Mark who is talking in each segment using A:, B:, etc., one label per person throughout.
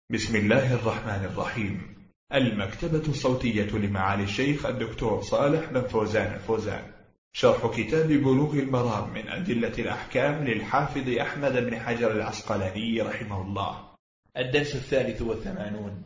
A: بسم الله الرحمن الرحيم. المكتبة الصوتية لمعالي الشيخ الدكتور صالح بن فوزان الفوزان، شرح كتاب بلوغ المرام من أدلة الأحكام للحافظ أحمد بن حجر العسقلاني رحمه الله. الدرس 83.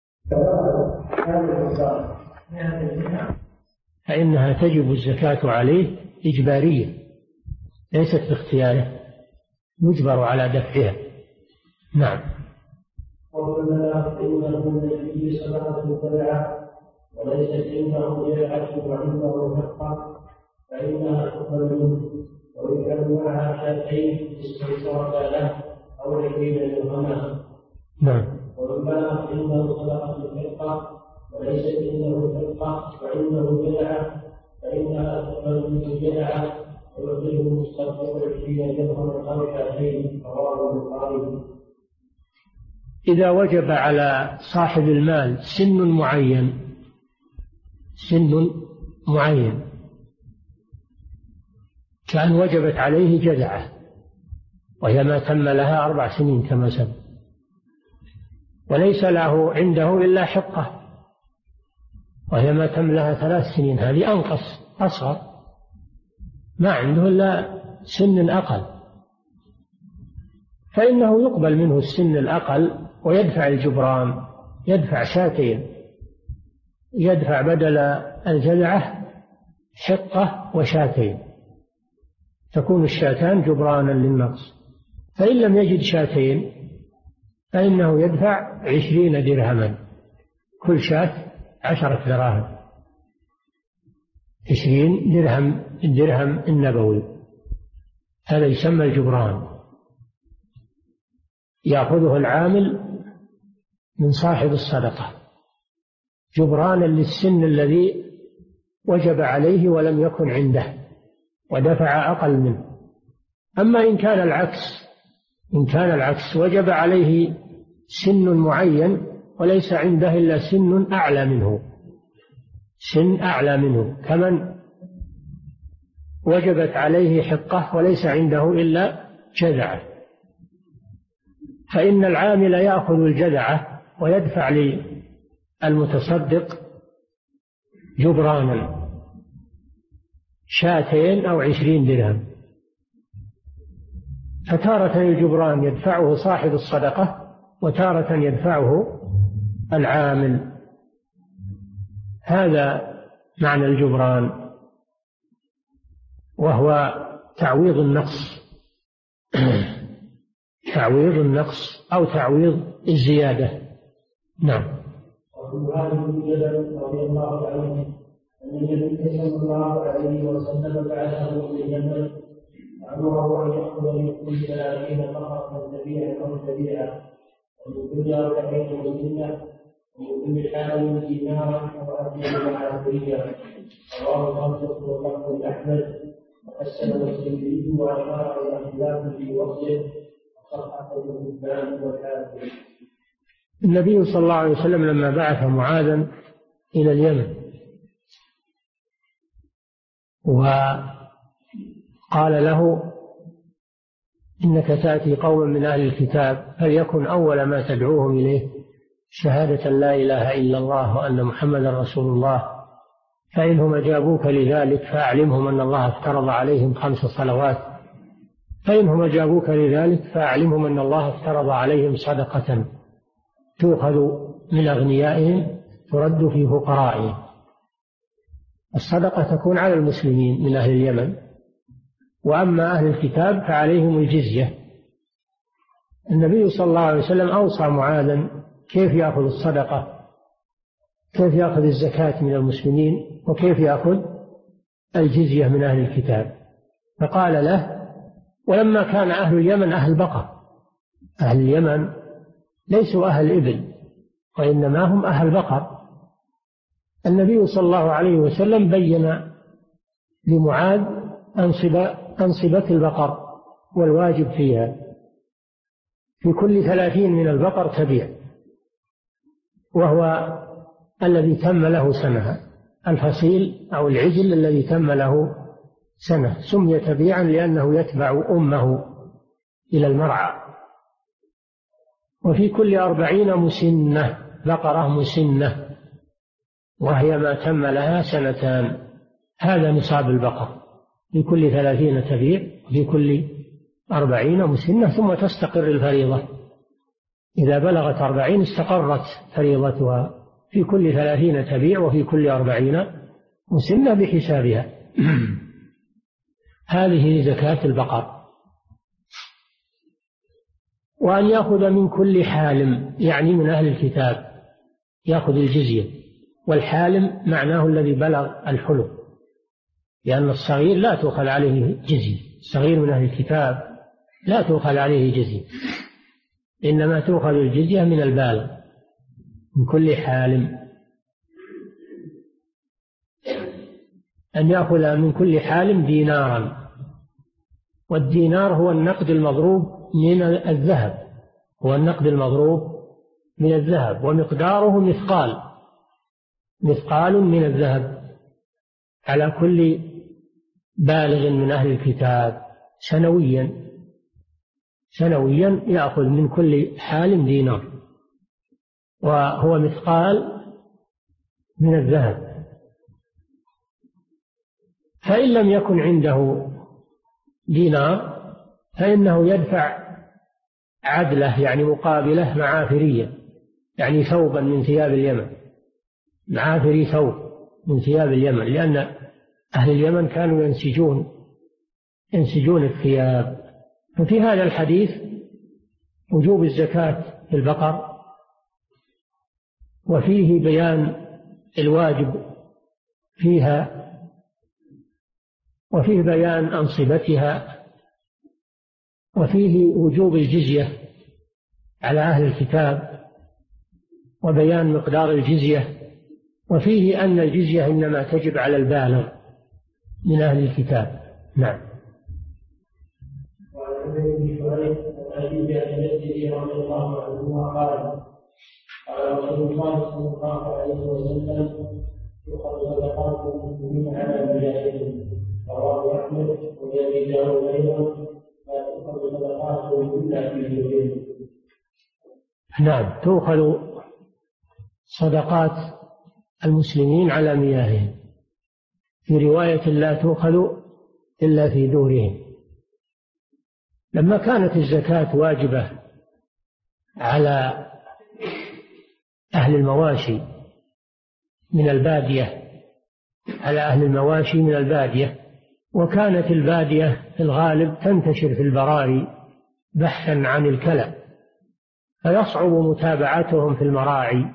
B: فإنها تجب الزكاة عليه إجبارية، ليست باختياره، يجبر على دفعها. نعم.
C: وقلنا إنه النبي صدقة تبعه وليست عنده جرعة وعنده حقة فإنها تقبل منه ويجعل معها شاتين استيسرتا له أو 20 درهما.
B: نعم.
C: وقلنا عنده صدقة الحقة وليست عنده حقة وعنده جرعة فإنها تقبل منه جرعة ويعطيه مستقبل 20 درهما أو شاتين. رواه البخاري.
B: إذا وجب على صاحب المال سن معين كان وجبت عليه جذعة، وهي ما تم لها 4 سنين كما سبق، وليس له عنده إلا حقة وهي ما تم لها 3 سنين، هذه أنقص أصغر، ما عنده إلا سن أقل، فإنه يقبل منه السن الأقل ويدفع الجبران، يدفع شاتين، يدفع بدل الجذعة حقة وشاتين، تكون الشاتان جبرانا للنقص. فإن لم يجد شاتين فإنه يدفع 20 درهما، كل شاة 10 دراهم، 20 درهم، الدرهم النبوي، هذا يسمى الجبران، يأخذه العامل من صاحب الصدقة جبرانا للسن الذي وجب عليه ولم يكن عنده ودفع أقل منه. أما إن كان العكس وجب عليه سن معين وليس عنده إلا سن أعلى منه كمن وجبت عليه حقة وليس عنده إلا جذعة، فإن العامل يأخذ الجذعة ويدفع للمتصدق جبرانا شاتين أو 20 درهم، فتارة الجبران يدفعه صاحب الصدقة وتارة يدفعه العامل، هذا معنى الجبران، وهو تعويض النقص أو تعويض الزيادة. نعم.
C: وفي هذه الجبل رضي الله عنه أن النبي صلى الله عليه وسلم بعثه لليمن أمره أن يأخذ من كل 30 بقرة تبيعة ومن كل 40 مسنة ومن كل حال دينارا وأبيض مع الدنيا. رواه الخمسة وقال أحمد وحسنه الترمذي وأشار إلى خلافه في وصله وصححه ابن حبان والحاكم.
B: النبي صلى الله عليه وسلم لما بعث معاذا إلى اليمن وقال له إنك تأتي قوما من أهل الكتاب فليكن أول ما تدعوهم إليه شهادة لا إله إلا الله وأن محمدا رسول الله، فإنهم أجابوك لذلك فأعلمهم أن الله افترض عليهم 5 صلوات، فإنهم أجابوك لذلك فأعلمهم أن الله افترض عليهم صدقة تؤخذ من أغنيائهم ترد في فقرائهم. الصدقة تكون على المسلمين من أهل اليمن، وأما أهل الكتاب فعليهم الجزية. النبي صلى الله عليه وسلم أوصى معاذا كيف يأخذ الصدقة، كيف يأخذ الزكاة من المسلمين، وكيف يأخذ الجزية من أهل الكتاب، فقال له: ولما كان أهل اليمن أهل بقر، أهل اليمن ليسوا أهل إبل وإنما هم أهل بقر، النبي صلى الله عليه وسلم بين لمعاذ أنصبة البقر والواجب فيها، في كل 30 من البقر تبيع، وهو الذي تم له سنة، الفصيل أو العجل الذي تم له سنة سمي تبيعا لأنه يتبع أمه إلى المرعى، وفي كل 40 مسنة، بقرة مسنة، وهي ما تم لها 2 سنة. هذا نصاب البقر، في كل 30 تبيع، في كل 40 مسنة، ثم تستقر الفريضة. إذا بلغت 40 استقرت فريضتها، في كل 30 تبيع، وفي كل 40 مسنة بحسابها. هذه زكاة البقر. وأن يأخذ من كل حالم، يعني من أهل الكتاب، يأخذ الجزية. والحالم معناه الذي بلغ الحلم، لأن الصغير لا تؤخذ عليه جزية، الصغير من أهل الكتاب لا تؤخذ عليه جزية، إنما تؤخذ الجزية من البالغ، من كل حالم. أن يأخذ من كل حالم دينارا، والدينار هو النقد المضروب من الذهب، هو النقد المضروب من الذهب، ومقداره مثقال من الذهب على كل بالغ من أهل الكتاب سنويا يأخذ من كل حال دينار، وهو مثقال من الذهب. فإن لم يكن عنده دينار فإنه يدفع عدله، يعني مقابله معافرية، يعني ثوبا من ثياب اليمن، معافري ثوب من ثياب اليمن، لأن أهل اليمن كانوا ينسجون الثياب. ففي هذا الحديث وجوب الزكاة في البقر، وفيه بيان الواجب فيها، وفيه بيان أنصبتها، وفيه وجوب الجزية على أهل الكتاب، وبيان مقدار الجزية، وفيه أن الجزية إنما تجب على البالغ من أهل الكتاب. نعم.
C: وعن ابن شعيب عن أبيه عن جده رضي الله عنهما قال رسول الله صلى الله عليه وسلم: يؤخذ صدقات المسلمين على مجاهدهم. رواه أحمد وأبي داود أيضا: لا تؤخذ صدقاتهم إلا في جهدهم.
B: نعم، تؤخذ صدقات المسلمين على مياههم، في رواية لا تؤخذ إلا في دورهم. لما كانت الزكاة واجبة على أهل المواشي من البادية، على أهل المواشي من البادية، وكانت البادية في الغالب تنتشر في البراري بحثا عن الكلى، فيصعب متابعتهم في المراعي،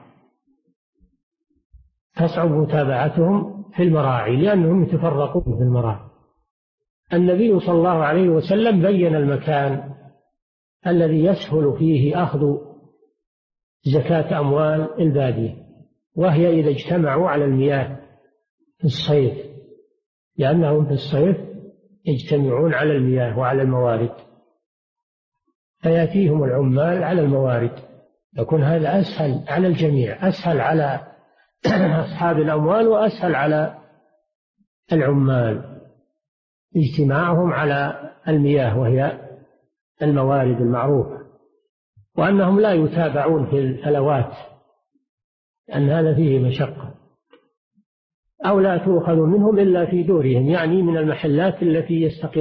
B: لأنهم يتفرقون في المراعي. النبي صلى الله عليه وسلم بين المكان الذي يسهل فيه أخذ زكاة أموال البادية، وهي إذا اجتمعوا على المياه في الصيف، لأنهم في الصيف يجتمعون على المياه وعلى الموارد، فيأتيهم العمال على الموارد. يكون هذا أسهل على الجميع، أسهل على أصحاب الأموال وأسهل على العمال، اجتماعهم على المياه وهي الموارد المعروفة، وأنهم لا يتابعون في الفلوات، لأن هذا فيه مشقة. أو لا تؤخذ منهم إلا في دورهم، يعني من المحلات التي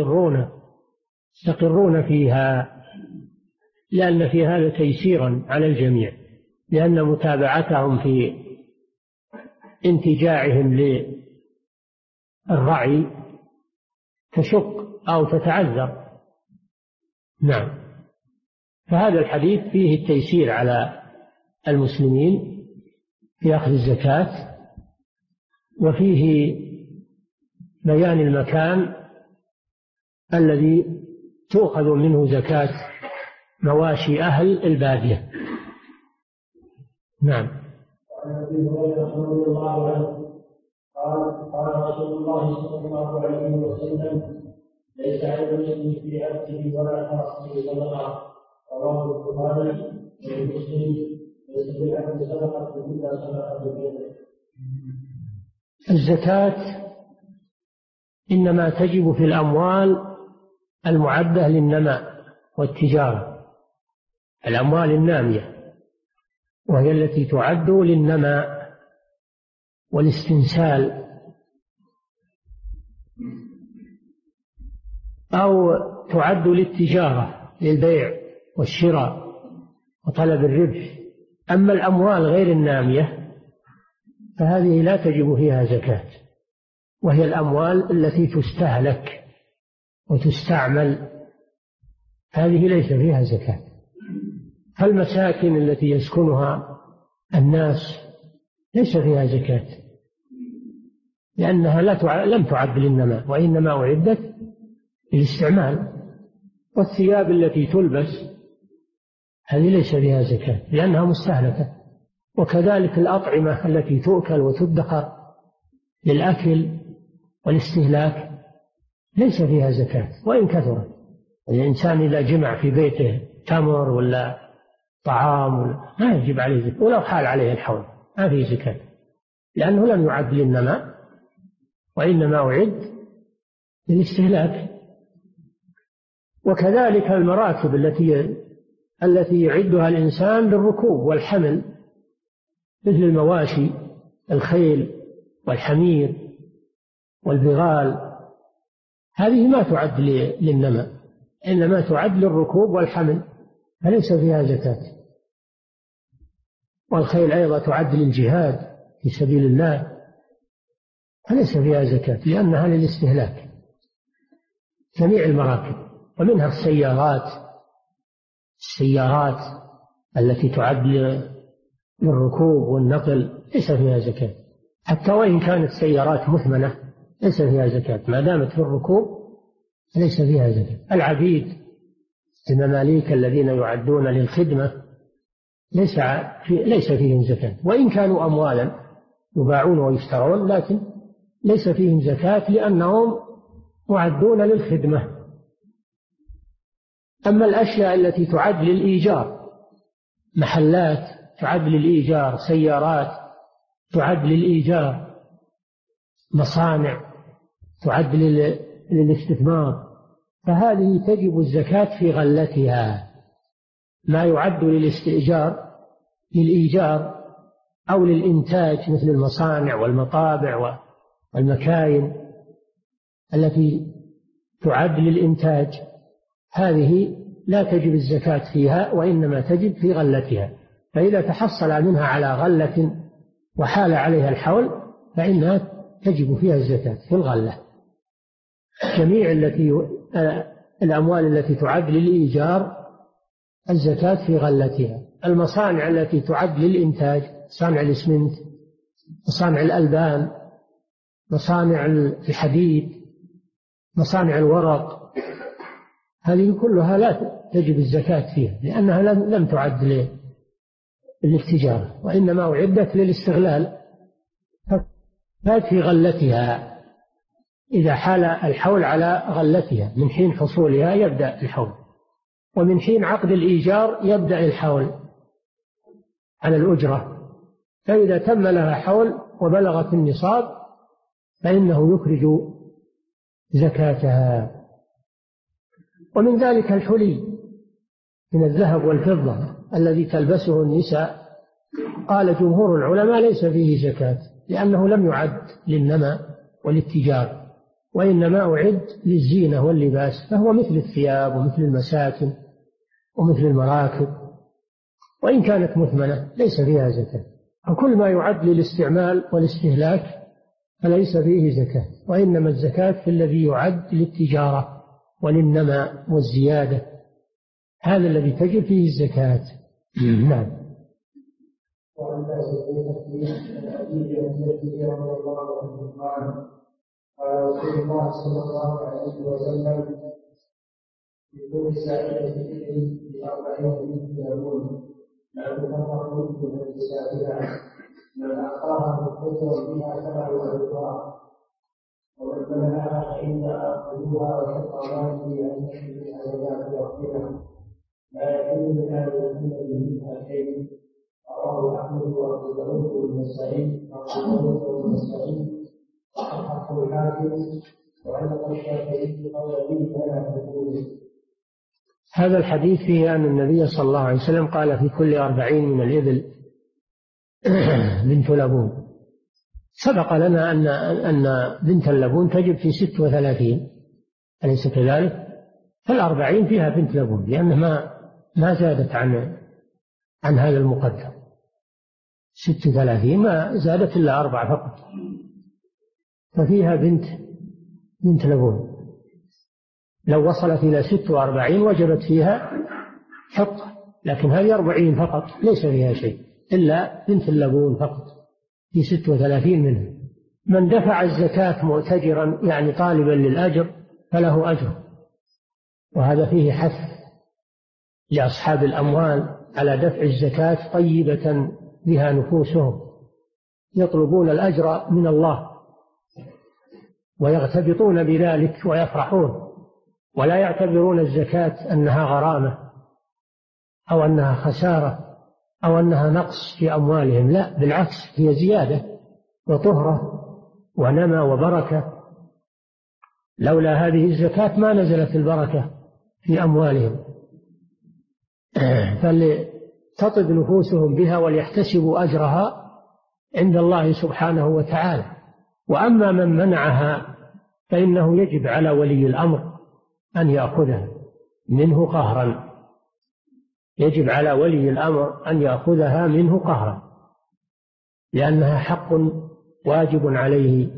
B: يستقرون فيها، لأن في هذا تيسيرا على الجميع، لأن متابعتهم في انتجاعهم للرعي تشق أو تتعذر. نعم. فهذا الحديث فيه التيسير على المسلمين في أخذ الزكاة، وفيه بيان المكان الذي تؤخذ منه زكاة مواشي أهل البادية. نعم.
C: وعن ابي هريره رضي الله عنه قال رسول الله صلى الله عليه وسلم: ليس على المسلم في عبده ولا خاصه صدقه. رواه البخاري ومسلم: ليس في العبد صدقه الا صدقه بيده.
B: الزكاة إنما تجب في الأموال المعدة للنماء والتجارة، الأموال النامية، وهي التي تعد للنماء والاستنسال، أو تعد للتجارة للبيع والشراء وطلب الربح. أما الأموال غير النامية فهذه لا تجب فيها زكاة، وهي الأموال التي تستهلك وتستعمل، هذه ليس فيها زكاة. فالمساكن التي يسكنها الناس ليس فيها زكاة، لأنها لم تعد للنماء، وإنما أعدت للاستعمال. والثياب التي تلبس هذه ليس فيها زكاة لأنها مستهلكة. وكذلك الأطعمة التي تؤكل وتدخر للأكل والاستهلاك ليس فيها زكاة وإن كثرت. الإنسان إذا جمع في بيته تمر ولا طعام ما يجب عليه زكاة، ولو حال عليه الحول ما فيه زكاة، لأنه لم يعد للنماء وإنما أعد للاستهلاك. وكذلك المراكب التي يعدها الإنسان للركوب والحمل، مثل المواشي، الخيل والحمير والبغال، هذه ما تعد للنماء، إنما تعد للركوب والحمل، فليس فيها زكاة. والخيل أيضا تعد للجهاد في سبيل الله، فليس فيها زكاة لأنها للاستهلاك. جميع المراكب، ومنها السيارات التي تعد للركوب والنقل ليس فيها زكاة، حتى وإن كانت سيارات مثمنة ليس فيها زكاة، ما دامت في الركوب ليس فيها زكاة. العبيد المماليك الذين يعدون للخدمة ليس فيهم زكاة، وإن كانوا أموالا يباعون ويشترون، لكن ليس فيهم زكاة لأنهم معدون للخدمة. أما الأشياء التي تعد للإيجار، محلات تعد للإيجار، سيارات تعد للإيجار، مصانع تعد للاستثمار، فهذه تجب الزكاة في غلتها. ما يعد للاستئجار للإيجار أو للإنتاج مثل المصانع والمطابع والمكاين التي تعد للإنتاج، هذه لا تجب الزكاة فيها، وإنما تجب في غلتها. فإذا تحصل منها على غلة وحال عليها الحول فإنها تجب فيها الزكاة في الغلة. جميع الأموال التي تعد للإيجار الزكاة في غلتها. المصانع التي تعد للإنتاج، مصانع الإسمنت، مصانع الألبان، مصانع الحديد، مصانع الورق، هذه كلها لا تجب الزكاة فيها لأنها لم تعد للتجارة، وإنما أعدت للاستغلال، فات في غلتها. إذا حال الحول على غلتها من حين حصولها يبدأ الحول، ومن حين عقد الإيجار يبدأ الحول على الأجرة. فإذا تم لها حول وبلغت النصاب فإنه يخرج زكاتها. ومن ذلك الحلي من الذهب والفضة الذي تلبسه النساء، قال جمهور العلماء ليس فيه زكاة لأنه لم يعد للنماء وللتجارة، وإنما أعد للزينة واللباس، فهو مثل الثياب ومثل المساكن ومثل المراكب، وإن كانت مثمنة ليس فيها زكاة. وكل ما يعد للاستعمال والاستهلاك فليس فيه زكاة، وإنما الزكاة في الذي يعد للتجارة وللنماء والزيادة، هذا الذي تجب فيه الزكاة. نعم.
C: قال رسول الله صلى الله عليه وسلم في كل سائلة ب40 يقول لا تفرق من النساء من أعطاها بالكثر بها 7 أبواب ومن منعها فإنها أخذوها وشق ماله أن يشرك عليها بوقتها لا يحل من هذا الذي منها شيء. رواه أحمد وأبو داود والنسائي وحق الحاكم وعلق الشافعي قول به فلا تقول.
B: هذا الحديث فيه أن النبي صلى الله عليه وسلم قال في كل 40 من الإبل بنت لبون. سبق لنا أن بنت اللبون تجب في 36، أليس كذلك؟ فال40 فيها بنت لبون، لأنها ما زادت عن هذا المقدر. 36 ما زادت إلا 4 فقط، ففيها بنت لبون. لو وصلت إلى 46 وجبت فيها حقة، لكن هذه 40 فقط ليس فيها شيء إلا بنت اللبون فقط في 36 منها. من دفع الزكاة مؤتجرا يعني طالبا للأجر فله أجر، وهذا فيه حث لأصحاب الأموال على دفع الزكاة طيبة بها نفوسهم، يطلبون الأجر من الله ويغتبطون بذلك ويفرحون، ولا يعتبرون الزكاة أنها غرامة أو أنها خسارة أو أنها نقص في أموالهم، لا، بالعكس هي زيادة وطهرة ونمى وبركة. لولا هذه الزكاة ما نزلت البركة في أموالهم، فلتطب نفوسهم بها وليحتسبوا أجرها عند الله سبحانه وتعالى. وأما من منعها فإنه يجب على ولي الأمر أن يأخذها منه قهرا، يجب على ولي الأمر أن يأخذها منه قهرا، لأنها حق واجب عليه.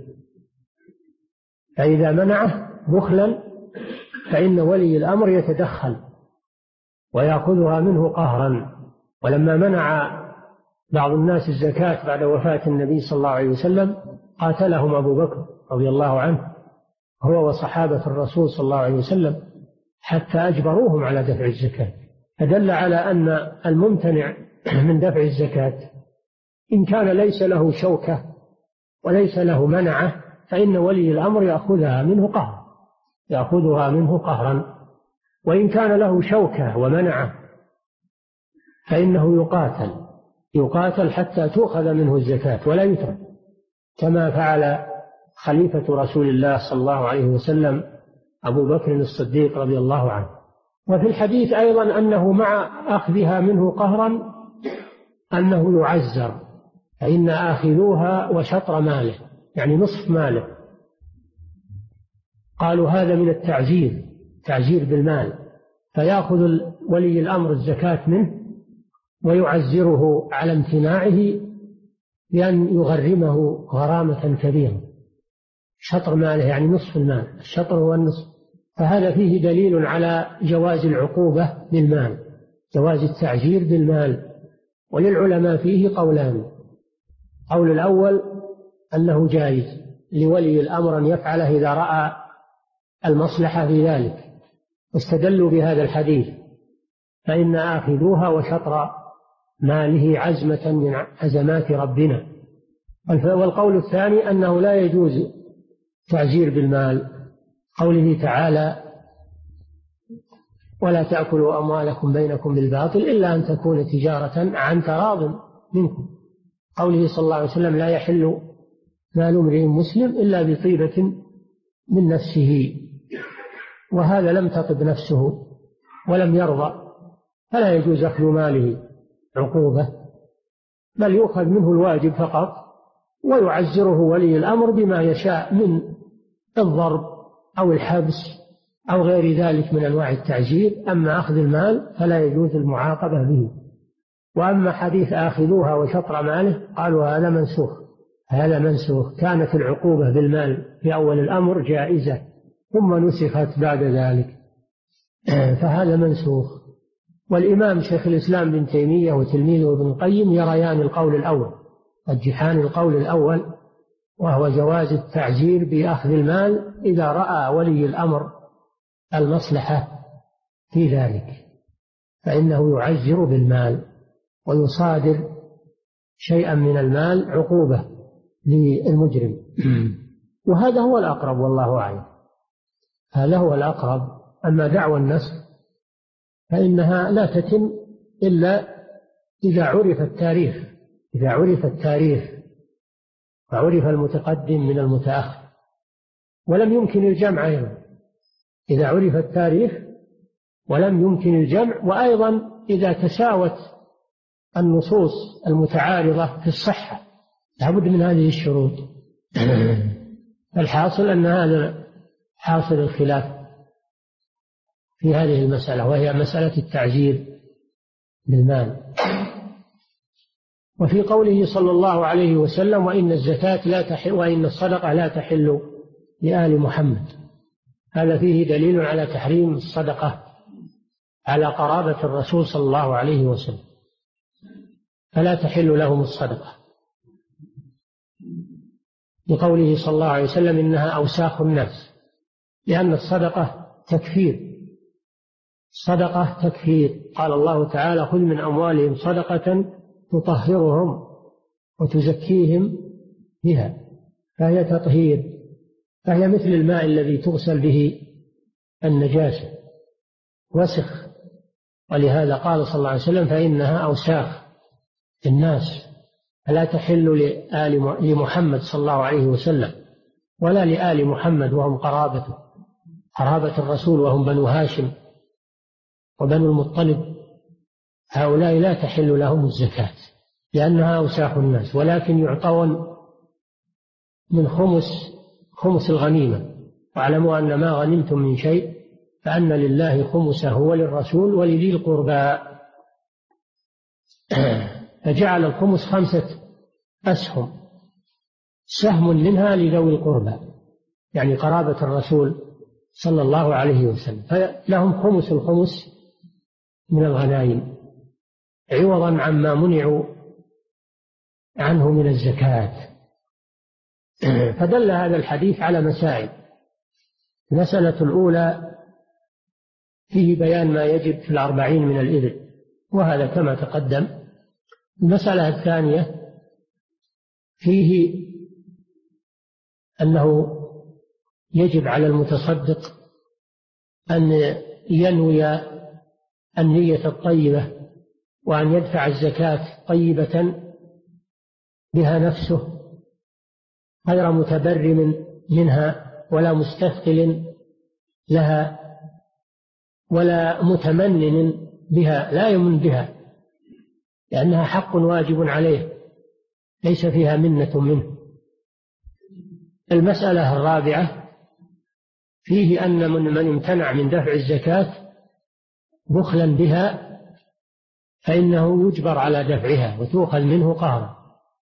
B: فإذا منعه بخلا فإن ولي الأمر يتدخل ويأخذها منه قهرا. ولما منع بعض الناس الزكاة بعد وفاة النبي صلى الله عليه وسلم قاتلهم أبو بكر رضي الله عنه هو وصحابة الرسول صلى الله عليه وسلم حتى أجبروهم على دفع الزكاة، فدل على أن الممتنع من دفع الزكاة إن كان ليس له شوكة وليس له منعة فإن ولي الأمر يأخذها منه قهرا، وإن كان له شوكة ومنعة فإنه يقاتل حتى تؤخذ منه الزكاة ولا يترك، كما فعل خليفة رسول الله صلى الله عليه وسلم أبو بكر الصديق رضي الله عنه. وفي الحديث أيضا أنه مع أخذها منه قهرا أنه يعزر، فإن آخذوها وشطر ماله يعني نصف ماله. قالوا هذا من تعزير بالمال، فيأخذ ولي الأمر الزكاة منه ويعزره على امتناعه بأن يغرمه غرامة كبيرة. شطر ماله يعني نصف المال، الشطر هو النصف. فهذا فيه دليل على جواز العقوبة بالمال، جواز التعزير بالمال. وللعلماء فيه قولان: قول الأول أنه جائز لولي الأمر أن يفعله إذا رأى المصلحة في ذلك، واستدلوا بهذا الحديث فإن آخذوها وشطر ماله عزمة من عزمات ربنا. والقول الثاني أنه لا يجوز تعزير بالمال، قوله تعالى: ولا تأكلوا أموالكم بينكم بالباطل إلا أن تكون تجارة عن تراض منكم. قوله صلى الله عليه وسلم: لا يحل مال امرئ مسلم إلا بطيبة من نفسه، وهذا لم تطب نفسه ولم يرضى، فلا يجوز أخذ ماله عقوبة، بل يؤخذ منه الواجب فقط، ويعزره ولي الأمر بما يشاء من الضرب أو الحبس أو غير ذلك من أنواع التعزير. أما أخذ المال فلا يجوز المعاقبة به. وأما حديث آخذوها وشطر ماله قالوا هذا منسوخ، كانت العقوبة بالمال في أول الأمر جائزة ثم نسخت بعد ذلك، فهذا منسوخ. والإمام شيخ الإسلام بن تيمية وتلميذه ابن القيم يريان القول الأول، يرجحان القول الأول، وهو جواز التعزير بأخذ المال إذا رأى ولي الأمر المصلحة في ذلك، فإنه يعزر بالمال ويصادر شيئا من المال عقوبة للمجرم. وهذا هو الأقرب والله أعلم، هذا هو الأقرب. أما دعوى النسخ فإنها لا تتم إلا إذا عرف التاريخ وعرف المتقدم من المتأخر، ولم يمكن الجمع أيضا. إذا عرف التاريخ ولم يمكن الجمع. وأيضا إذا تساوت النصوص المتعارضة في الصحة لابد من هذه الشروط. الحاصل أن هذا حاصل الخلاف في هذه المسألة، وهي مسألة التعجيل بالمال. وفي قوله صلى الله عليه وسلم: وإن الزكاة لا تحل وإن الصدقة لا تحل لآل محمد، هذا فيه دليل على تحريم الصدقة على قرابة الرسول صلى الله عليه وسلم، فلا تحل لهم الصدقة، بقوله صلى الله عليه وسلم: إنها أوساخ الناس، لأن الصدقة تكفير. الصدقة تكفير، قال الله تعالى: خذ من أموالهم صدقة تطهرهم وتزكيهم بها، فهي تطهير، فهي مثل الماء الذي تغسل به النجاسة، وسخ. ولهذا قال صلى الله عليه وسلم: فإنها أوساخ الناس، فلا تحل لمحمد صلى الله عليه وسلم ولا لآل محمد وهم قرابته، قرابة الرسول وهم بنو هاشم وبنو المطلب، هؤلاء لا تحل لهم الزكاة لأنها أوساخ الناس، ولكن يعطون من خمس الغنيمة. واعلموا أن ما غنمتم من شيء فأن لله خمسه وللرسول ولذي القربى. فجعل الخمس 5 أسهم، سهم منها لذوي القربى، يعني قرابة الرسول صلى الله عليه وسلم، فلهم خمس الخمس من الغنائم عوضا عما منعوا عنه من الزكاة. فدل هذا الحديث على مسائل. المسألة الأولى فيه بيان ما يجب في 40 من الإبل، وهذا كما تقدم. المسألة الثانية فيه أنه يجب على المتصدق أن ينوي النية الطيبة، وأن يدفع الزكاة طيبة بها نفسه غير متبرم منها ولا مستثقل لها ولا متمنن بها، لا يمن بها، لأنها حق واجب عليه ليس فيها منة منه. المسألة الرابعة فيه أن من امتنع من دفع الزكاة بخلا بها فإنه يجبر على دفعها وتؤخذ منه قهرا،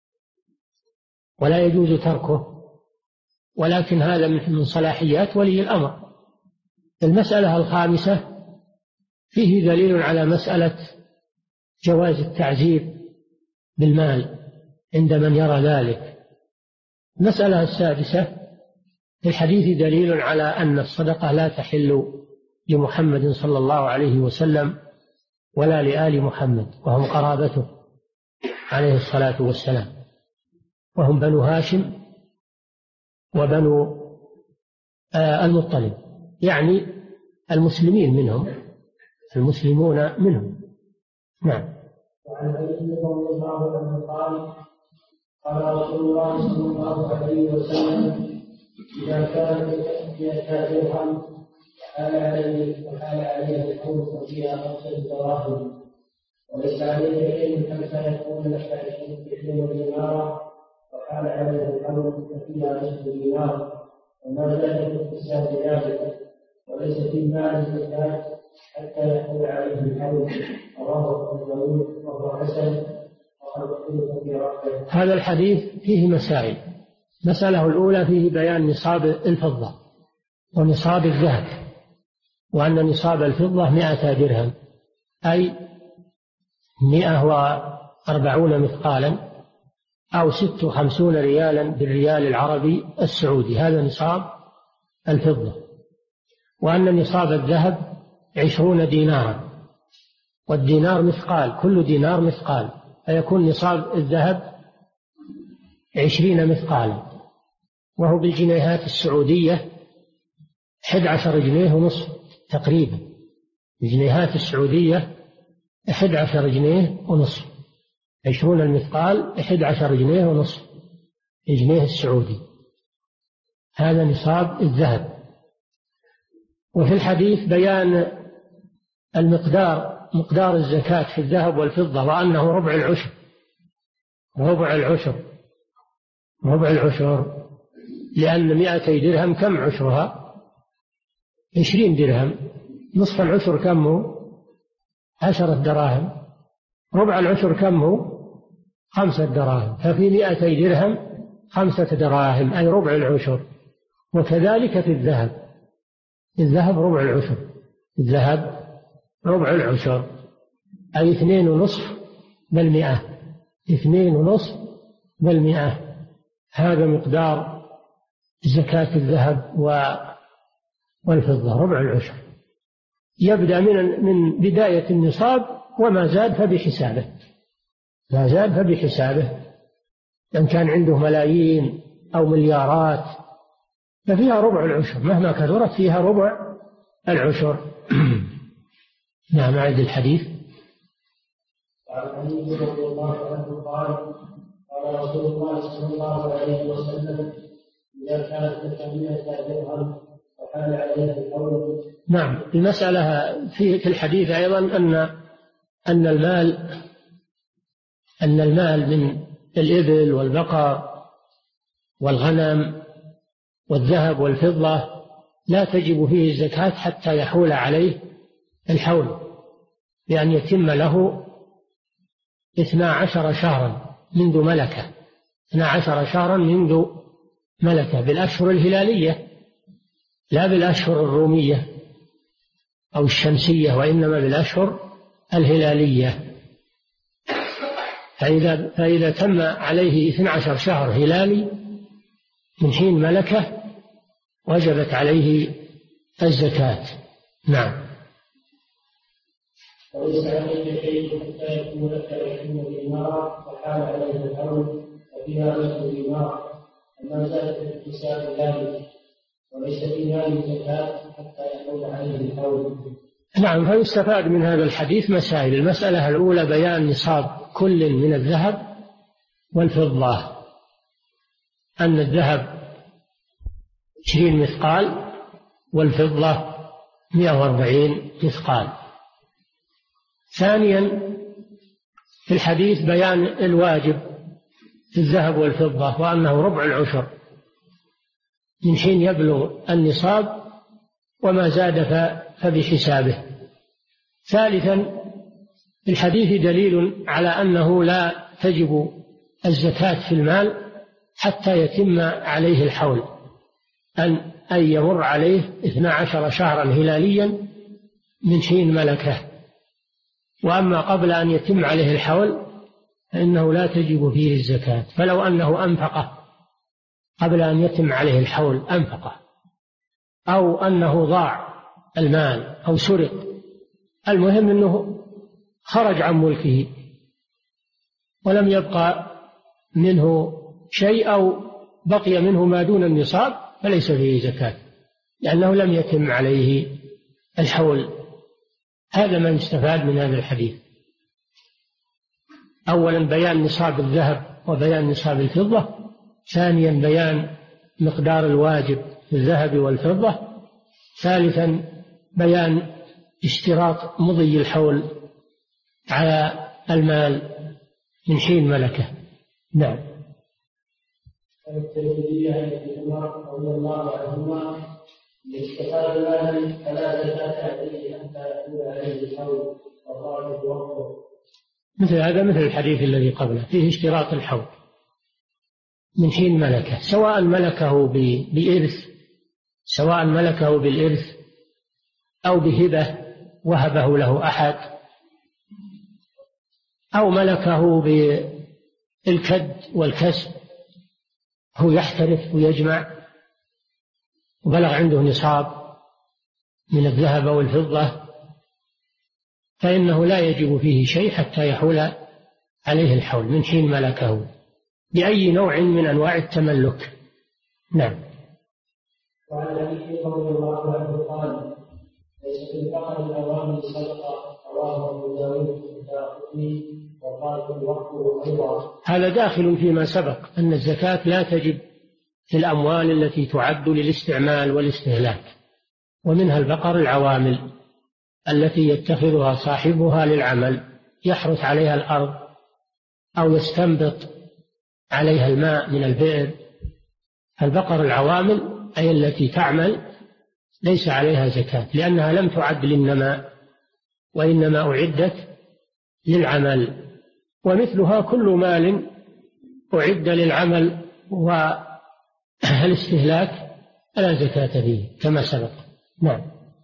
B: ولا يجوز تركه، ولكن هذا من صلاحيات ولي الأمر. المسألة الخامسة فيه دليل على مسألة جواز التعزير بالمال عند من يرى ذلك. المسألة السادسة في الحديث دليل على أن الصدقة لا تحل لمحمد صلى الله عليه وسلم ولا لآل محمد وهم قرابته عليه الصلاة والسلام، وهم بنو هاشم وبنو المطلب، يعني المسلمين منهم، المسلمون منهم. نعم.
C: وعن علي رضي الله عنه قال: قال رسول الله صلى الله عليه وسلم: إذا كانت درهم وحال عليها الحوض فيها 5 دراهم وليس عليك شيء حتى يكون لك 20 دينارا، وحال عليها الحوض ففيها نصف دينار، وما زاد في السهل ذلك، وليس في المال زكاة حتى يحول عليه الحول. رواه ابو داود وهو حسن وقد اختلف في رفعه.
B: هذا الحديث فيه مسائل. المسألة الأولى فيه بيان نصاب الفضة ونصاب الذهب، وأن نصاب الفضة 100 درهم، أي 140 مثقالا، أو 56 ريالا بالريال العربي السعودي، هذا نصاب الفضة. وأن نصاب الذهب 20 دينارا، والدينار مثقال، كل دينار مثقال، فيكون نصاب الذهب 20 مثقالا، وهو بالجنيهات السعودية 11 جنيه ونصف تقريبا. الجنيهات السعودية 11 جنيه ونصف، 20 المثقال 11 جنيه ونصف الجنيه السعودي، هذا نصاب الذهب. وفي الحديث بيان مقدار الزكاة في الذهب والفضة، وأنه ربع العشر. ربع العشر، لأن 200 درهم كم عشرها؟ 20 درهم. نصف العشر كم هو؟ 10 دراهم. ربع العشر كم هو؟ 5 دراهم. ففي 200 درهم 5 دراهم، أي ربع العشر. وكذلك في الذهب ربع العشر. الذهب ربع العشر، أي 2.5%. 2.5%. هذا مقدار زكاة الذهب والفضة، ربع العشر. يبدأ من بداية النصاب، وما زاد فبحسابه. ما زاد فبحسابه. إن كان عنده ملايين أو مليارات ففيها ربع العشر، مهما كثرت فيها ربع العشر. نعم. أعد الحديث.
C: عن علي رضي الله عنه قال قال رسول الله صلى الله عليه وسلم: إذا كانت الكمية درهم وحال عليها الحول.
B: نعم. المسألة في الحديث أيضا أن المال من الإبل والبقر والغنم والذهب والفضة لا تجب فيه الزكاة حتى يحول عليه الحول، بأن يتم له 12 شهرا منذ ملكه. 12 شهرا منذ ملكه، بالأشهر الهلالية لا بالأشهر الرومية أو الشمسية، وإنما بالأشهر الهلالية. فإذا تم عليه 12 شهر هلالي من حين ملكه وجبت عليه الزكاة. نعم.
C: وليس عليك شيء حتى يكون لك 20 دينارا وحال عليه الحول، وفيها 100 دينار، وما زاد في حساب ذلك، وليس في مال زكاة حتى يحول عليه الحول.
B: نعم. فيستفاد من هذا الحديث مسائل. المسألة الأولى بيان نصاب كل من الذهب والفضة، أن الذهب 20 مثقال والفضة 140 مثقال. ثانيا في الحديث بيان الواجب في الذهب والفضة، وأنه ربع العشر من حين يبلغ النصاب، وما زاد فبحسابه. ثالثا في الحديث دليل على أنه لا تجب الزكاة في المال حتى يتم عليه الحول، أن يمر عليه 12 شهرا هلاليا من حين ملكه. وأما قبل أن يتم عليه الحول فإنه لا تجب فيه الزكاة. فلو أنه أنفقه قبل أن يتم عليه الحول، أنفقه، أو أنه ضاع المال أو سرق، المهم أنه خرج عن ملكه ولم يبقى منه شيء، أو بقي منه ما دون النصاب، فليس فيه زكاة لأنه لم يتم عليه الحول. هذا ما يستفاد من هذا الحديث. أولا بيان نصاب الذهب وبيان نصاب الفضة. ثانيا بيان مقدار الواجب في الذهب والفضة. ثالثا بيان اشتراط مضي الحول على المال من حين ملكه. نعم.
C: الترمذي عن ابن عمر رضي الله عنهما: استفاد مالا فلا زكاة عليه حتى يحول عليه الحول وخرج وقته.
B: مثل هذا مثل الحديث الذي قبله، فيه اشتراط الحول من حين ملكه، سواء ملكه بالإرث أو بهبة وهبه له أحد، أو ملكه بالكد والكسب، هو يحترف ويجمع وبلغ عنده نصاب من الذهب والفضة، فإنه لا يجب فيه شيء حتى يحول عليه الحول من حين ملكه بأي نوع من أنواع التملك. نعم.
C: وعن علي رضي الله عنه قال: ليس في البقر الأوامر صدقة، رواه أبو داود والدارقطني وقال الوقت أيضا.
B: هذا داخل فيما سبق أن الزكاة لا تجب في الأموال التي تعد للاستعمال والاستهلاك، ومنها البقر العوامل التي يتخذها صاحبها للعمل يحرث عليها الأرض أو يستنبط عليها الماء من البئر. البقر العوامل أي التي تعمل ليس عليها زكاة، لأنها لم تعد للنماء وإنما أعدت للعمل. ومثلها كل مال أعد للعمل والاستهلاك لا زكاة فيه كما سبق. نعم.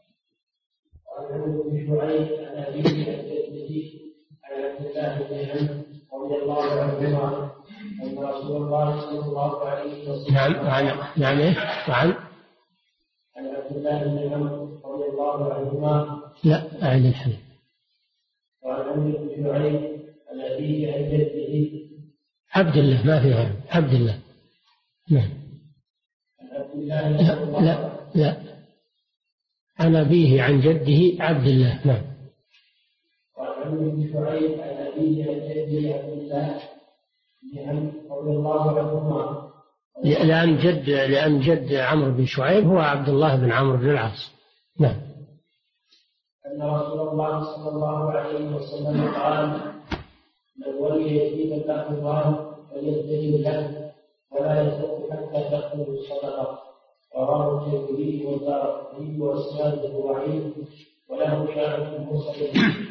B: نعم وعن
C: عبد الله بن عمرو رضي الله عنهما.
B: لا أعد الحديث.
C: وعن عمرو بن شعيب عن أبيه عن جده
B: عبد الله، ما فيها عبد الله. نعم.
C: عبد الله
B: لا عن أبيه عن جده عبد الله. نعم.
C: وعن عمرو بن شعيب عن أبيه عن جده عبد الله بن عمرو رضي الله عنهما.
B: لأن جد عمرو بن شعيب هو عبد الله بن عمرو بن العاص. نعم.
C: أن رسول الله صلى الله عليه وسلم قال: من ولي يتيما له مال فليستجب له ولا يترك حتى تأخذ الصدقة. رواه الترمذي والدارقطني وإسناده ضعيف وله شاهد مرسل.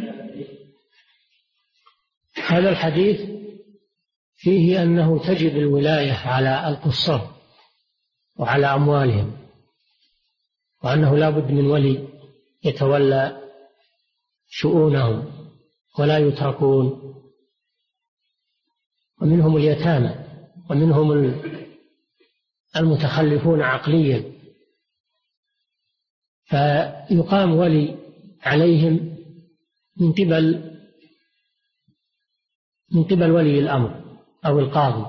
B: هذا الحديث فيه أنه تجب الولاية على القصار وعلى أموالهم، وأنه لا بد من ولي يتولى شؤونهم ولا يتركون. ومنهم اليتامى ومنهم المتخلفون عقليا، فيقام ولي عليهم من قبل ولي الأمر أو القاضي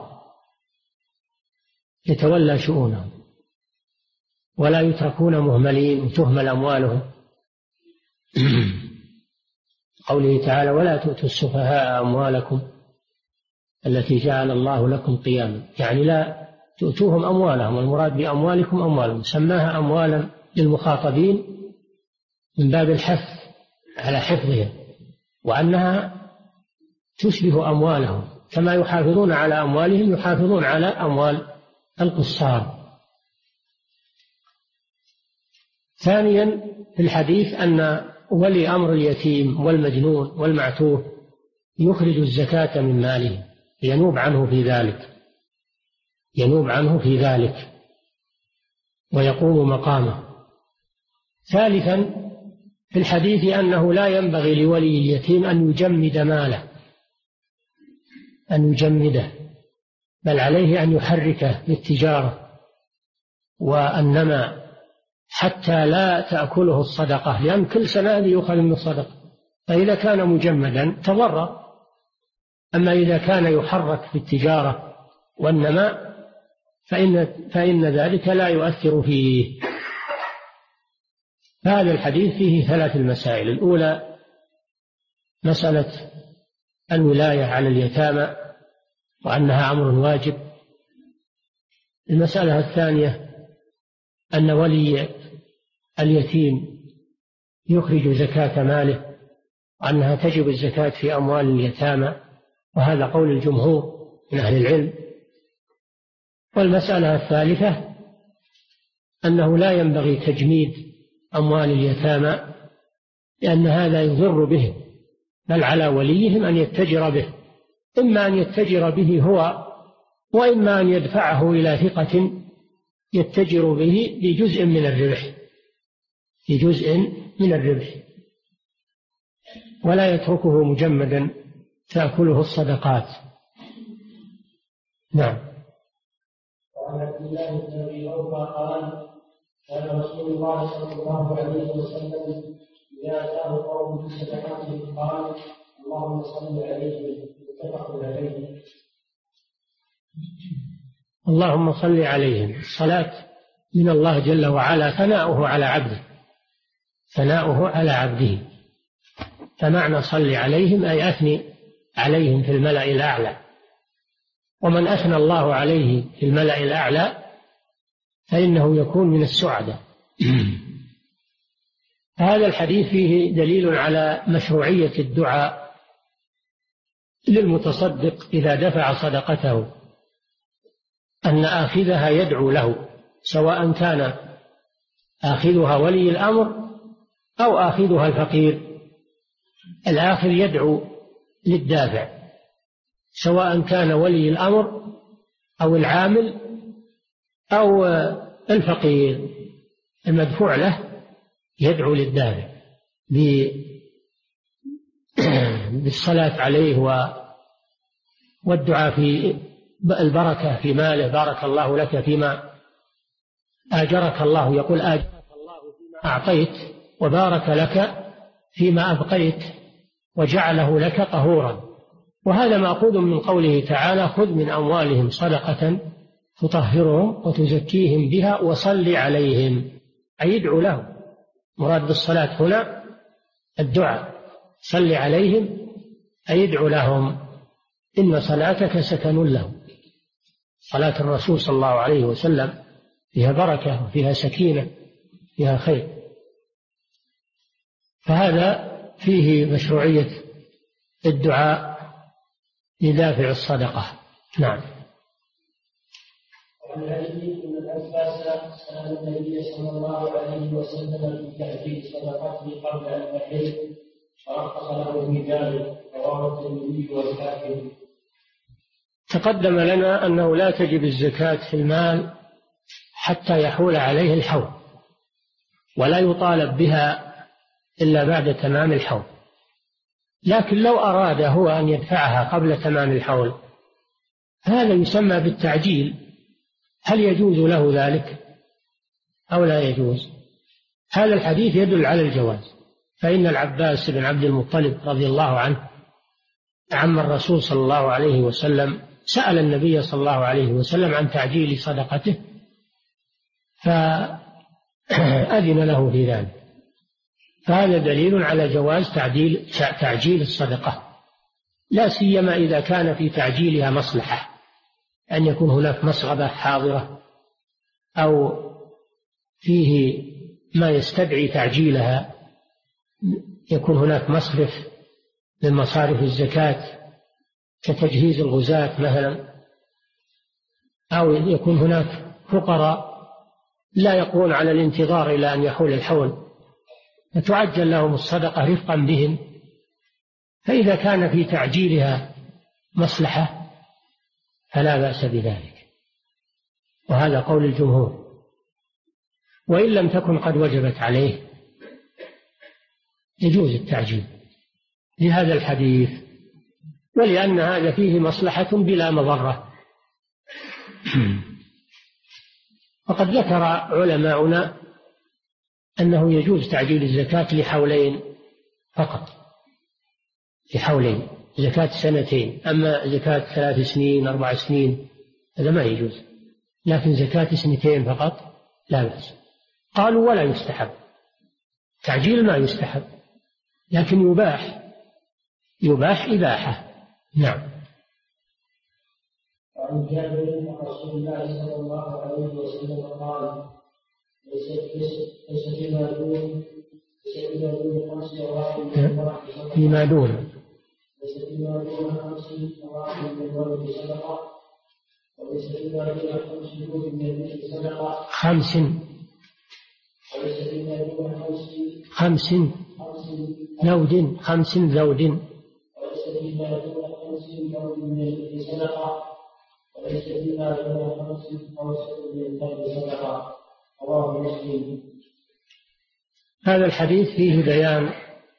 B: يتولى شؤونهم، ولا يتركون مهملين وتهمل أموالهم. قوله تعالى: ولا تؤتوا السفهاء أموالكم التي جعل الله لكم قياما، يعني لا تؤتوهم أموالهم، المراد بأموالكم أموالهم، سماها أموالا للمخاطبين من باب الحث على حفظها، وأنها تشبه أموالهم، كما يحافظون على أموالهم يحافظون على أموال القصار. ثانيا في الحديث أن ولي أمر اليتيم والمجنون والمعتوه يخرج الزكاة من ماله، ينوب عنه في ذلك ويقوم مقامه. ثالثا في الحديث أنه لا ينبغي لولي اليتيم أن يجمد ماله، أن يجمده، بل عليه أن يحركه بالتجارة والنماء حتى لا تأكله الصدقة، لأن كل سنة يؤخذ من الصدقة، فإذا كان مجمدا تضرر. أما إذا كان يحرك بالتجارة والنماء فإن ذلك لا يؤثر فيه. هذا الحديث فيه 3 مسائل: الأولى مسألة الولاية على اليتامى وأنها أمر واجب. المسألة الثانية أن ولي اليتيم يخرج زكاة ماله وأنها تجب الزكاة في أموال اليتامى، وهذا قول الجمهور من أهل العلم. والمسألة الثالثة أنه لا ينبغي تجميد أموال اليتامى، لأن هذا يضر بهم، بل على وليهم أن يتجر به، إما أن يتجر به هو وإما أن يدفعه إلى ثقة يتجر به بجزء من الربح، ولا يتركه مجمدا تأكله الصدقات. نعم.
C: وعن عبد الله بن أبي أوفى قال: كان رسول الله صلى الله عليه وسلم إذا أتاه قوم بصدقاتهم قال: اللهم صل عليهم. متفق عليه.
B: اللهم صل عليهم، الصلاة من الله جل وعلا ثناؤه على عبده، فمعنى صل عليهم أي أثني عليهم في الملأ الأعلى، ومن أثنى الله عليه في الملأ الأعلى فإنه يكون من السعداء. هذا الحديث فيه دليل على مشروعية الدعاء للمتصدق إذا دفع صدقته، أن آخذها يدعو له، سواء كان آخذها ولي الأمر أو آخذها الفقير. الآخذ يدعو للدافع، سواء كان ولي الأمر أو العامل أو الفقير، المدفوع له يدعو للدافع بالصلاة عليه والدعاء في البركة في ماله، بارك الله لك فيما آجرك الله، يقول آجرك الله فيما أعطيت وبارك لك فيما أبقيت وجعله لك طهورا. وهذا مأخوذ من قوله تعالى: خذ من أموالهم صدقة تطهرهم وتزكيهم بها وصل عليهم، أي يدعو لهم. مراد بالصلاة هنا الدعاء، صل عليهم أي يدعو لهم، إن صلاتك سكن لهم. صلاة الرسول صلى الله عليه وسلم فيها بركة وفيها سكينة، فيها خير. فهذا فيه مشروعية الدعاء لدافع الصدقة. نعم.
C: وعن علي بن عباس سأل النبي صلى الله عليه وسلم في تأديب صدقته قبل أن يحل فرخص له في ذلك، رواه الترمذي والحاكم.
B: تقدم لنا أنه لا تجب الزكاة في المال حتى يحول عليه الحول، ولا يطالب بها إلا بعد تمام الحول. لكن لو أراد هو أن يدفعها قبل تمام الحول هذا يسمى بالتعجيل. هل يجوز له ذلك أو لا يجوز؟ هذا الحديث يدل على الجواز، فإن العباس بن عبد المطلب رضي الله عنه عم الرسول صلى الله عليه وسلم سأل النبي صلى الله عليه وسلم عن تعجيل صدقته فأذن له في ذلك. فهذا دليل على جواز تعجيل الصدقة، لا سيما إذا كان في تعجيلها مصلحة، أن يكون هناك مسغبة حاضرة أو فيه ما يستدعي تعجيلها، يكون هناك مصرف من مصارف الزكاة كتجهيز الغزاة مثلا، أو يكون هناك فقراء لا يقوون على الانتظار إلى أن يحول الحول فتعجل لهم الصدقة رفقا بهم. فإذا كان في تعجيلها مصلحة فلا بأس بذلك، وهذا قول الجمهور. وإن لم تكن قد وجبت عليه يجوز التعجيل لهذا الحديث، ولأن هذا فيه مصلحة بلا مضرة. وقد ذكر علماؤنا أنه يجوز تعجيل الزكاة لحولين فقط، لحولين، زكاة سنتين. أما زكاة 3 سنين 4 سنين هذا ما يجوز، لكن زكاة 2 فقط لا بأس. قالوا ولا يستحب تعجيل، ما يستحب لكن يباح إباحة. نعم.
C: وعن جابر أن رسول الله صلى الله عليه وسلم قال: ليس فيما دون 5 أواخر
B: فيما دون
C: ليس فيما دون 5 أواخر من الولد صدقة، وليس فيما دون 5 جود من البئر صدقة،
B: 5
C: وليس فيما دون
B: 5 زوج 5 زوج،
C: وليس فيما دون 5 زوج من البئر صدقة، وليس فيما دون 5 أوسط من الكلب صدقة، رواه مسلم.
B: هذا الحديث فيه بيان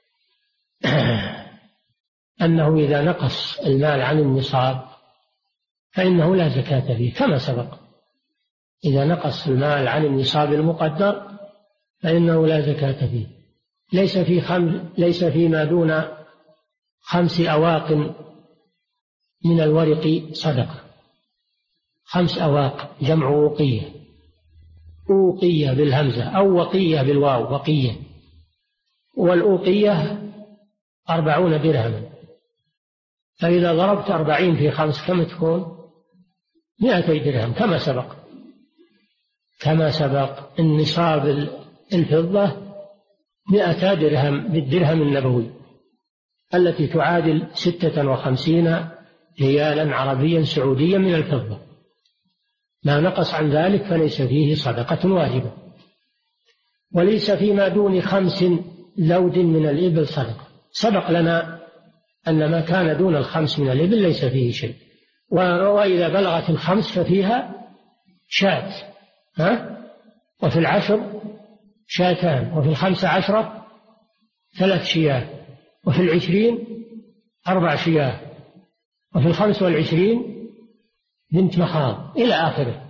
B: أنه إذا نقص المال عن النصاب فإنه لا زكاة فيه كما سبق. إذا نقص المال عن النصاب المقدر فإنه لا زكاة فيه. ليس فيما دون 5 أواق من الورق صدقة. 5 أواق جمع وقية، أوقية بالهمزة أو وقية بالواو، وقية. والأوقية 40 درهما، فإذا ضربت 40 في 5 كم تكون؟ 200 درهم كما سبق. النصاب الفضة 100 درهم بالدرهم النبوي التي تعادل 56 ريالا عربيا سعوديا من الفضة. ما نقص عن ذلك فليس فيه صدقة واجبة. وليس فيما دون 5 ذود من الإبل صدقة. سبق لنا أن ما كان دون 5 من الإبل ليس فيه شيء، وإذا بلغت 5 ففيها شاة، وفي 10 شاتان، وفي 15 3 شياه، وفي 20 4 شياه، وفي 25 بنت مخاض إلى آخره.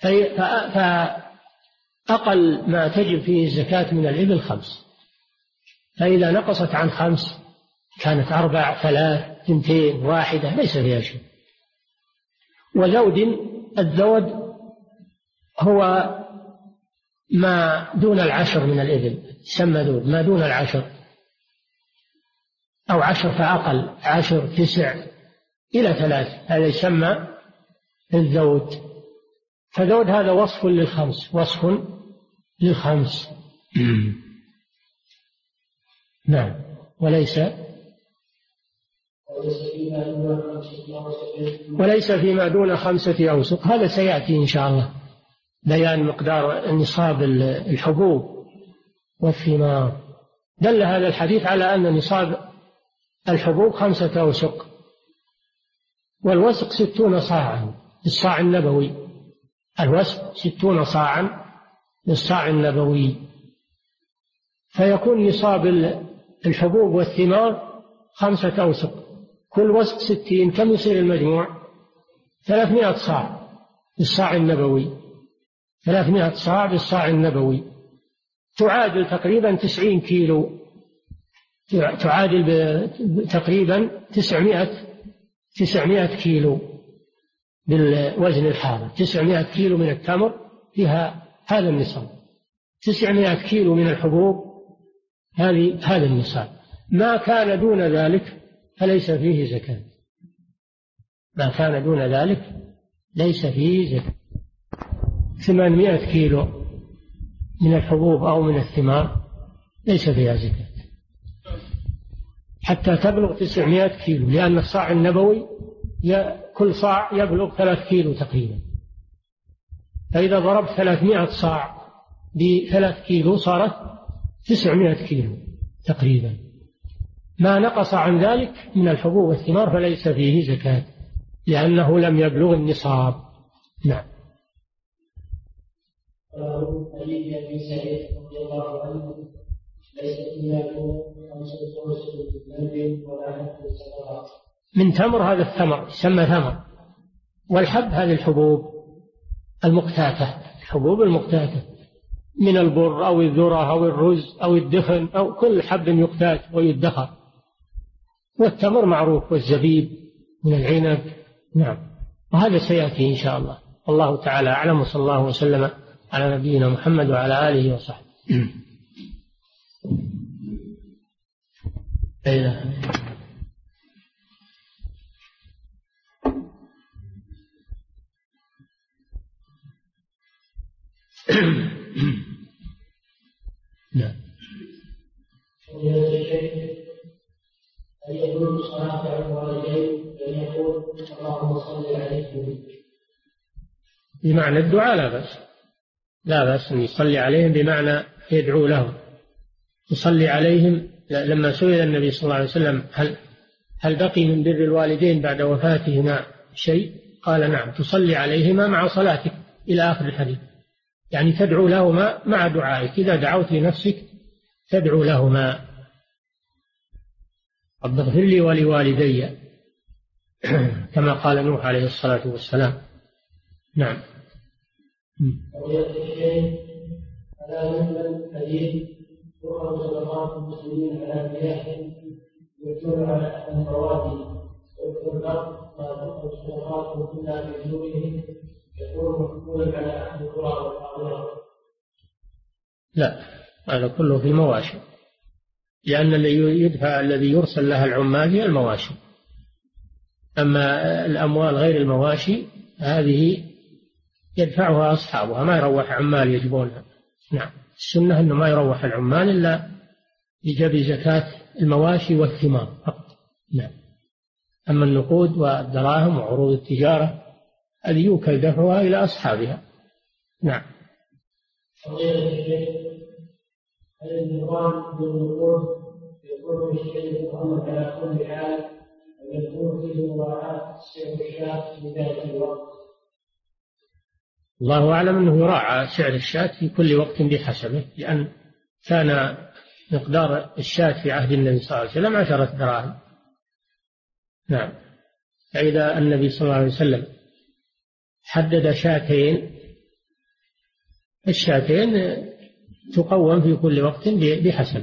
B: فأقل ما تجب فيه الزكاة من الإبل 5. فإذا نقصت عن 5 كانت 4 3 2 1 ليس فيها شيء. وذود، الذود هو ما دون 10 من الإبل يسمى ذود، ما دون 10 أو 10 فأقل، 10 9 إلى 3، هذا يسمى الذود. فذود هذا وصف للخمس، وصف للخمس. نعم. وليس فيما دون 5 أوسق. هذا سيأتي إن شاء الله بيان مقدار نصاب الحبوب والثمار. دل هذا الحديث على أن نصاب الحبوب 5 أوسق، والوسق 60 صاعا بالصاع النبوي. الوسق 60 صاعا بالصاع النبوي. فيكون نصاب الحبوب والثمار 5 أوسق، كل وسق 60. كم يصير المجموع؟ 300 صاع بالصاع النبوي. 300 صاع بالصاع النبوي تعادل تقريبا 90 كيلو، تعادل تقريبا 900 كيلو بالوزن الحاضر. 900 كيلو من التمر فيها هذا النصاب، 900 كيلو من الحبوب هذا النصاب. ما كان دون ذلك فليس فيه زكاة. ما كان دون ذلك ليس فيه زكاة. 800 كيلو من الحبوب أو من الثمار ليس فيها زكاة حتى تبلغ 900 كيلو، لأن الصاع النبوي كل صاع يبلغ 3 كيلو تقريبا. فإذا ضربت 300 صاع ب3 كيلو صارت 900 كيلو تقريبا. ما نقص عن ذلك من الحبوب والثمار فليس فيه زكاة، لأنه لم يبلغ النصاب. نعم.
C: حديث أبي سعيد رضي الله عنه ليس فيها 5 ذنب ولا حد الصدقات.
B: من تمر، هذا الثمر يسمى ثمر، والحب هذه الحبوب المقتاتة، الحبوب المقتاتة من البر أو الذرة أو الرز أو الدخن أو كل حب يقتات ويدخر. والتمر معروف، والزبيب من العنب. نعم. وهذا سيأتي إن شاء الله. الله تعالى أعلم، وصلى الله وسلم على نبينا محمد وعلى آله وصحبه. نعم.
C: أن يقول صلاة على الوالدين أن يقول اللهم صل عليهم
B: بمعنى الدعاء لا بأس، لا بأس أن يصلي عليهم بمعنى يدعو لهم. يصلي عليهم لما سئل النبي صلى الله عليه وسلم هل بقي من بر الوالدين بعد وفاتهما شيء؟ قال نعم، تصلي عليهما مع صلاتك إلى آخر الحديث. يعني تدعو لهما مع دعائك، إذا دعوت لنفسك تدعو لهما رب اغفر لي ولوالدي كما قال نوح عليه الصلاة والسلام. نعم.
C: على مثل حديث يؤخذ صدقات المسلمين على مياه يكون على الرواتب ويكون الأرض ما تؤخذ صدقات إلا بجنوبهم يكون محمولا على أهل القرى والأرض.
B: لا، هذا كله في المواشي، لأن الذي يرسل لها العمال هي المواشي. أما الأموال غير المواشي هذه يدفعها أصحابها، ما يروح عمال يجبونها. نعم. السنة أنه ما يروح العمال إلا يجب زكاة المواشي والثمار فقط. نعم. أما النقود والدراهم وعروض التجارة هذه يوكل دفعها إلى أصحابها. نعم.
C: هل النظام بالنقود يكون الشيء محمد على كل حال ويكون فيه مراعاة سعر الشاة في ذلك الوقت؟
B: الله أعلم أنه يراعى سعر الشاة في كل وقت بحسبه، لأن كان مقدار الشاة في عهد النبي صلى الله عليه وسلم 10 دراهم. نعم. فإذا النبي صلى الله عليه وسلم حدد شاتين، الشاتين تقوم في كل وقت بحسب.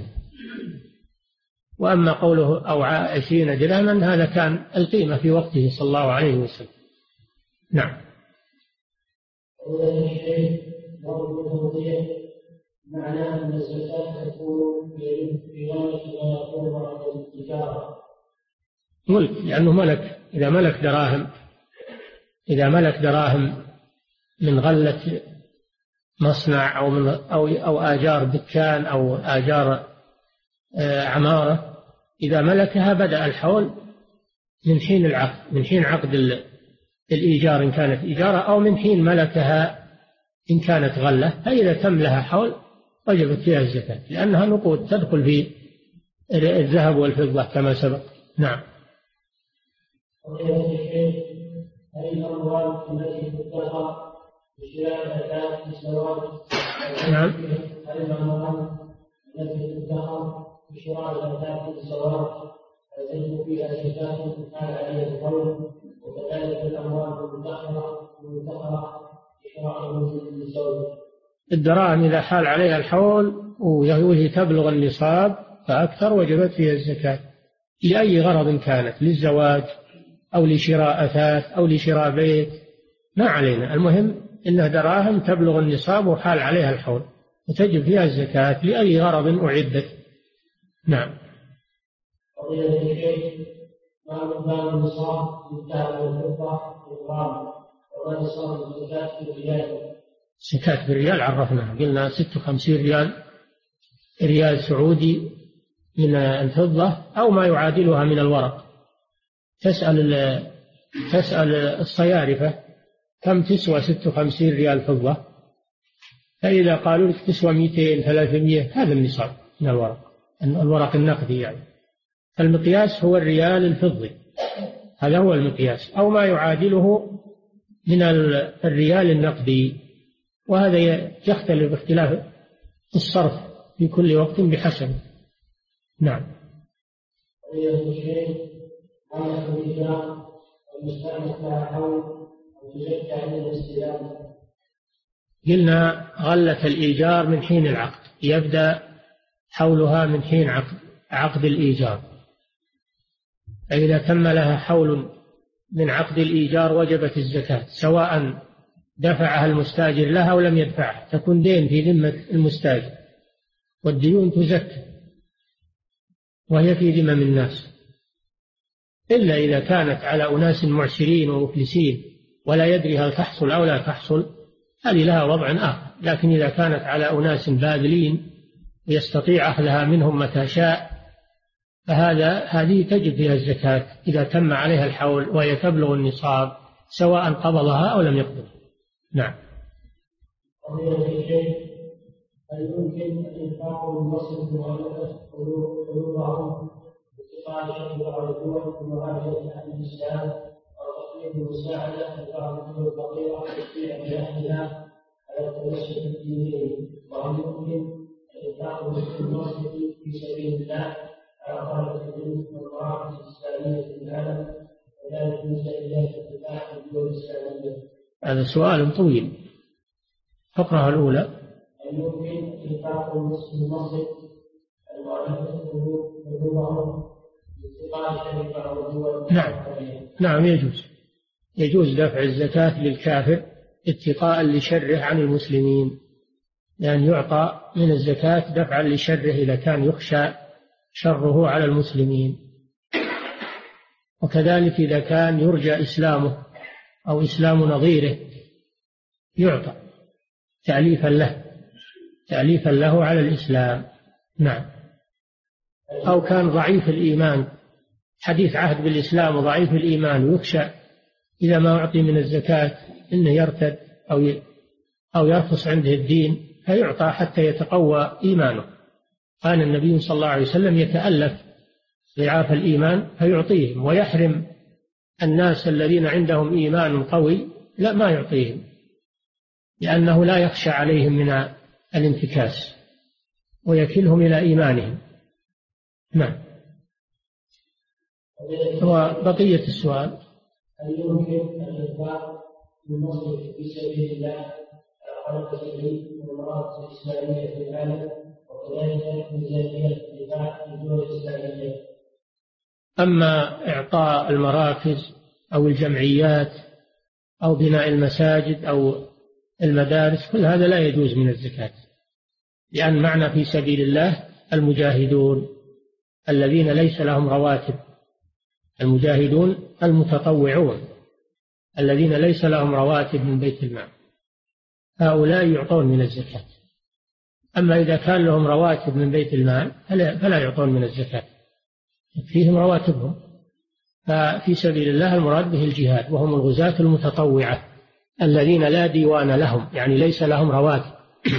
B: وأما قوله أو 20 درهما هذا كان القيمة في وقته صلى الله عليه وسلم. نعم.
C: معناه أن الزكاة تكون في غاية ما يكون بعد التجارة
B: ملك، لأنه ملك. إذا ملك دراهم من غلة مصنع أو آجار دكان أو آجار عمارة، إذا ملكها بدأ الحول من حين العقد، من حين عقد الإيجار إن كانت إيجارة، أو من حين ملكها إن كانت غلة. فإذا تم لها حول وجبت فيها الزكاة، لأنها نقود تدخل في الذهب والفضة كما سبق. نعم.
C: هل الأموال التي تدخر بشراء زكاة الزواج؟
B: نعم.
C: هل الأموال التي تدخر بشراء زكاة الزواج تجب فيها زكاة كان عليها القول؟ وكذلك الأموال المدخرة بشراء منزل للزوج.
B: الدراهم إذا حال عليها الحول وهي تبلغ النصاب فأكثر وجبت فيها الزكاة لأي غرض كانت، للزواج أو لشراء أثاث أو لشراء بيت، ما علينا. المهم إنها دراهم تبلغ النصاب وحال عليها الحول وتجب فيها الزكاة لأي غرض أعدت. نعم.
C: ما مقدار النصاب للذهب والفضة والغرام وما نصاب الزكاة في الريال؟
B: زكاة بالريال عرفناها، قلنا 56 ريال سعودي من الفضة أو ما يعادلها من الورق. تسأل الصيارفة كم تسوى 56 ريال فضة، فإذا قالوا لك تسوى 200 300 هذا النصاب من الورق النقدي يعني. فالمقياس هو الريال الفضي، هذا هو المقياس، أو ما يعادله من الريال النقدي، وهذا يختلف باختلاف الصرف في كل وقت بحسب. نعم. قلنا غلة الإيجار من حين العقد، يبدأ حولها من حين عقد الإيجار، فإذا تم لها حول من عقد الإيجار وجبت الزكاة، سواء دفعها المستاجر لها أو لم يدفعها، تكون دين في ذمة المستاجر، والديون تزكى وهي في ذمم الناس، إلا إذا كانت على أناس معسرين ومفلسين ولا يدري هل تحصل أو لا تحصل، هذه لها وضع آخر. لكن إذا كانت على أناس باذلين ويستطيع أخذها منهم متى شاء، هذه تجب فيها الزكاة إذا تم عليها الحول وهي تبلغ النصاب، سواء قبضها أو لم يقبضها. نعم.
C: هل يمكن الإنفاق بالمصرف مؤلفة قلوبهم باستقامة شرع الدول ومهاجرة أهل الإسلام وتقديم المساعدة لبعض الدول الفقيرة تشجيع بأهلها على التمسك بدينهم؟ وهل يمكن الإنفاق بالمصرف في سبيل الله على طلبة العلم والمراكز الإسلامية في العالم وذلك من سبيلات الإنفاق بالدول الإسلامية؟
B: هذا سؤال طويل. فقرة الأولى:
C: يمكن إنفاق المصرف المؤلفة قلوبهم باستقامة شرع الدول؟
B: نعم يجوز دفع الزكاة للكافر اتقاء لشره عن المسلمين، لأن يعطى من الزكاة دفعا لشره إذا كان يخشى شره على المسلمين، وكذلك إذا كان يرجى إسلامه أو إسلام نظيره يعطى تأليفا له على الإسلام. نعم. أو كان ضعيف الإيمان، حديث عهد بالإسلام وضعيف الإيمان، ويخشى إذا ما أعطي من الزكاة إنه يرتد أو يرخص عنده الدين، فيعطى حتى يتقوى إيمانه. كان النبي صلى الله عليه وسلم يتألف ضعاف الإيمان فيعطيهم، ويحرم الناس الذين عندهم إيمان قوي لا ما يعطيهم، لأنه لا يخشى عليهم من الانتكاس ويكلهم إلى إيمانهم. نعم. وبقية السؤال:
C: هل يمكن الإنفاق من مصرف في سبيل الله على قدر والمرافق الإسلامية في العالم، وكذلك ميزانية الدفاع في الدول الإسلامية؟
B: أما إعطاء المراكز أو الجمعيات أو بناء المساجد أو المدارس، كل هذا لا يجوز من الزكاة، لأن معنى في سبيل الله المجاهدون الذين ليس لهم رواتب، المجاهدون المتطوعون الذين ليس لهم رواتب من بيت المال، هؤلاء يعطون من الزكاة. أما إذا كان لهم رواتب من بيت المال فلا يعطون من الزكاة، فيهم رواتبهم. ففي سبيل الله المراد به الجهاد، وهم الغزاة المتطوعة الذين لا ديوان لهم، يعني ليس لهم رواتب.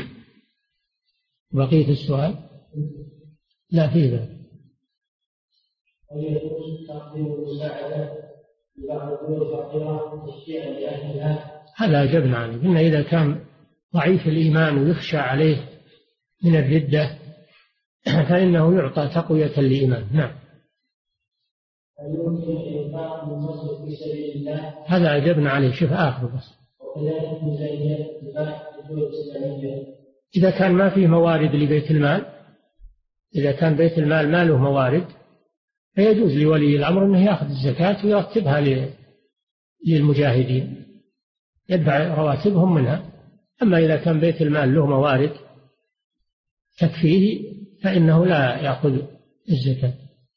B: بقية السؤال: لا فيه ذلك.
C: هل يجوز تقديم المساعدة لبعض الدول الفقيرة تشجيعا لأهلها؟
B: هذا أجبنا عنه، إن إذا كان ضعيف الإيمان ويخشى عليه من الردة فإنه يعطى تقوية للإيمان. نعم.
C: هل يمكن الإنفاق من مصرف في سبيل الله؟
B: هذا أجبنا عليه، شوف آخره بس.
C: وكذلك ميزانية الدفاع في الدول الإسلامية؟
B: إذا كان ما فيه موارد لبيت المال، إذا كان بيت المال ما له موارد، فيجوز لولي الأمر أنه يأخذ الزكاة ويرتبها للمجاهدين، يدفع رواتبهم منها. أما إذا كان بيت المال له موارد تكفيه فإنه لا يأخذ الزكاة.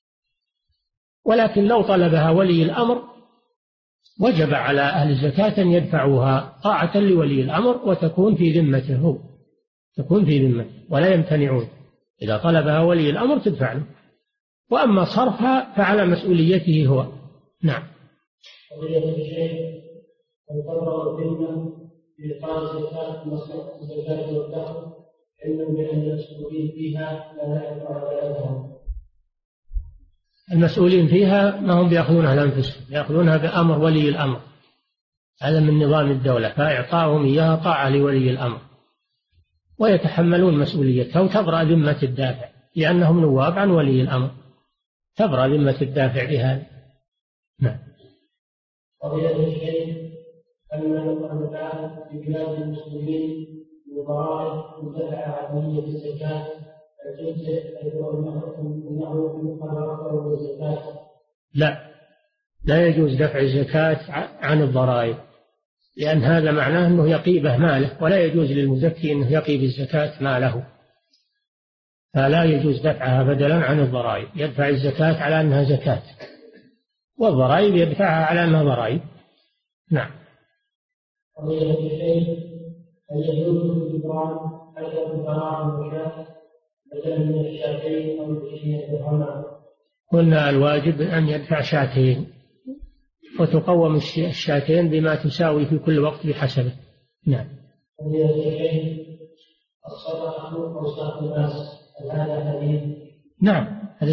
B: ولكن لو طلبها ولي الأمر وجب على أهل الزكاة أن يدفعوها طاعة لولي الأمر، وتكون في ذمته، تكون في ذمته ولا يمتنعون. إذا طلبها ولي الأمر تدفع له، وأما صرفها فعلى مسؤوليته هو. نعم.
C: قضية الشيء تنتظر الذمة بإقامة زكاة مصلحة الزكاة والدخل، علما بأن المسؤولين فيها لا يعرفون ذلكهم.
B: المسؤولين فيها ما هم بيأخذونها لأنفسهم، يأخذونها بأمر ولي الأمر، هذا من نظام الدولة، فإعطاؤهم إياها طاعة لولي الأمر، ويتحملون مسؤوليتها، وتبرأ ذمة الدافع لأنهم نواب عن ولي الأمر، تبرأ ذمة الدافع بهذا. نعم.
C: قضية الشيء أن الآن في بلاد المسلمين بضرائب مدفعة عملية الزكاة الجزء أنه مقرر الزكاة؟
B: لا يجوز دفع الزكاة عن الضرائب، لأن هذا معناه أنه يقيبه ماله، ولا يجوز للمزكي أنه يقيب الزكاة ماله، فلا يجوز دفعها بدلا عن الضرائب، يدفع الزكاة على أنها زكاة، والضرائب يدفعها على أنها ضرائب. نعم.
C: قضية الشيء هل يجوز الإبرام حتى الفراغ والشاة بدلا من الشاتين أو الشيء الغنم؟
B: قلنا الواجب أن يدفع شاتين، وتقوم الشاتين بما تساوي في كل وقت بحسبه. نعم.
C: قضية الشيء الصدقة أوساط الناس، هذا حديث؟
B: نعم، هذا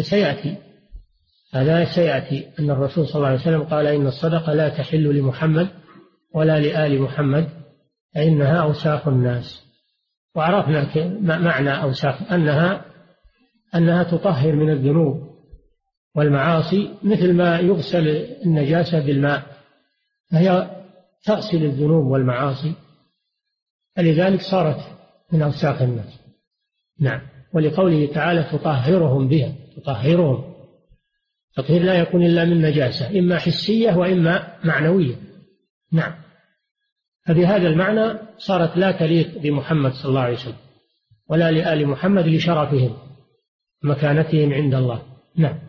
B: سيأتي أن الرسول صلى الله عليه وسلم قال: إن الصدقة لا تحل لمحمد ولا لآل محمد فإنها أوساخ الناس. وعرفنا معنى أوساخ، أنها تطهر من الذنوب والمعاصي، مثل ما يغسل النجاسة بالماء، فهي تغسل الذنوب والمعاصي، فلذلك صارت من أوساخ الناس. نعم. ولقوله تعالى: تطهرهم بها، تطهرهم، تطهير لا يكون إلا من نجاسة، إما حسية وإما معنوية. نعم. فبهذا المعنى صارت لا تليق بمحمد صلى الله عليه وسلم ولا لآل محمد لشرفهم مكانتهم عند الله. نعم.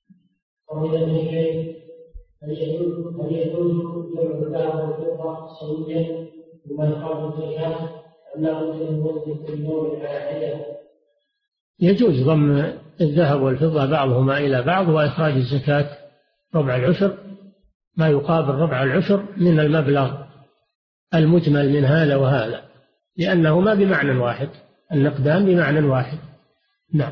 C: هل يجوز جمع الذهب والفضة سويا بما يقام الزكاة أم لا بد من وزن كل نوع على حدة؟
B: يجوز ضم الذهب والفضة بعضهما إلى بعض، وإخراج الزكاة ربع العشر، ما يقابل ربع العشر من المبلغ المجمل من هذا وهذا، لأنهما بمعنى واحد، النقدان بمعنى واحد. نعم.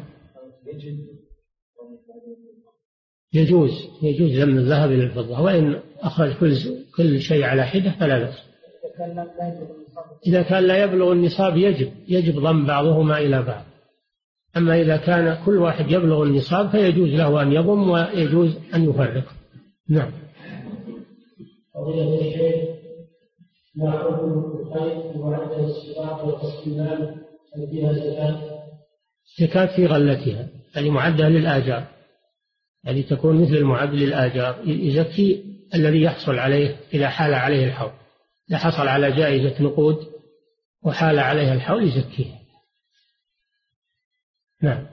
B: يجوز ضم الذهب إلى الفضة، وإن أخرج كل شيء على حدة فلا بأس. إذا كان لا يبلغ النصاب يجب ضم بعضهما إلى بعض. أما إذا كان كل واحد يبلغ النصاب فيجوز له أن يضم ويجوز أن يفرق. نعم.
C: فضيلة الشيخ، ما حكم الخيط وعدد الصفات والتسليمات هل فيها زكاة؟
B: زكاة في غلتها، هذه معدة للآجار، هذه تكون مثل المعد للآجار. يزكي الذي يحصل عليه إذا حال عليه الحول، إذا حصل على جائزة نقود وحال عليها الحول يزكيها. نعم.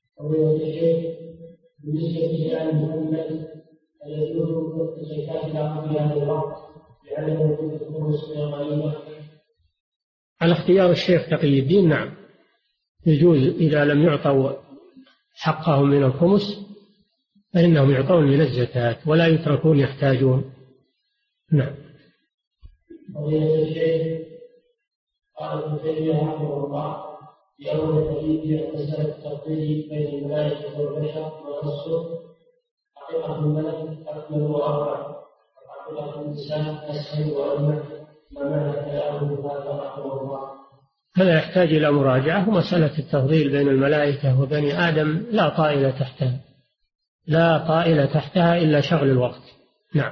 C: بالنسبة لآل محمد هل يجوز الزكاة في هذا الوقت لعدم وجود الخمس من الغنيمة؟
B: على اختيار الشيخ تقي الدين نعم، يجوز إذا لم يعطوا حقهم من الخمس فإنهم يعطون من الزكاة ولا يتركون يحتاجون. نعم.
C: فضيلة الشيخ، قال ابن تيمية رحمه الله في أول تأليف مسألة التفضيل بين الملائكة والبشر ونصه: حقيقة الملك أكمل وأرفع، وحقيقة الإنسان أسهل وأجمع، ما معنى كلامه هذا رحمه الله؟
B: هذا يحتاج إلى مراجعة، ومسألة التفضيل بين الملائكة وبني آدم لا طائل تحتها، لا طائل تحتها إلا شغل الوقت. نعم.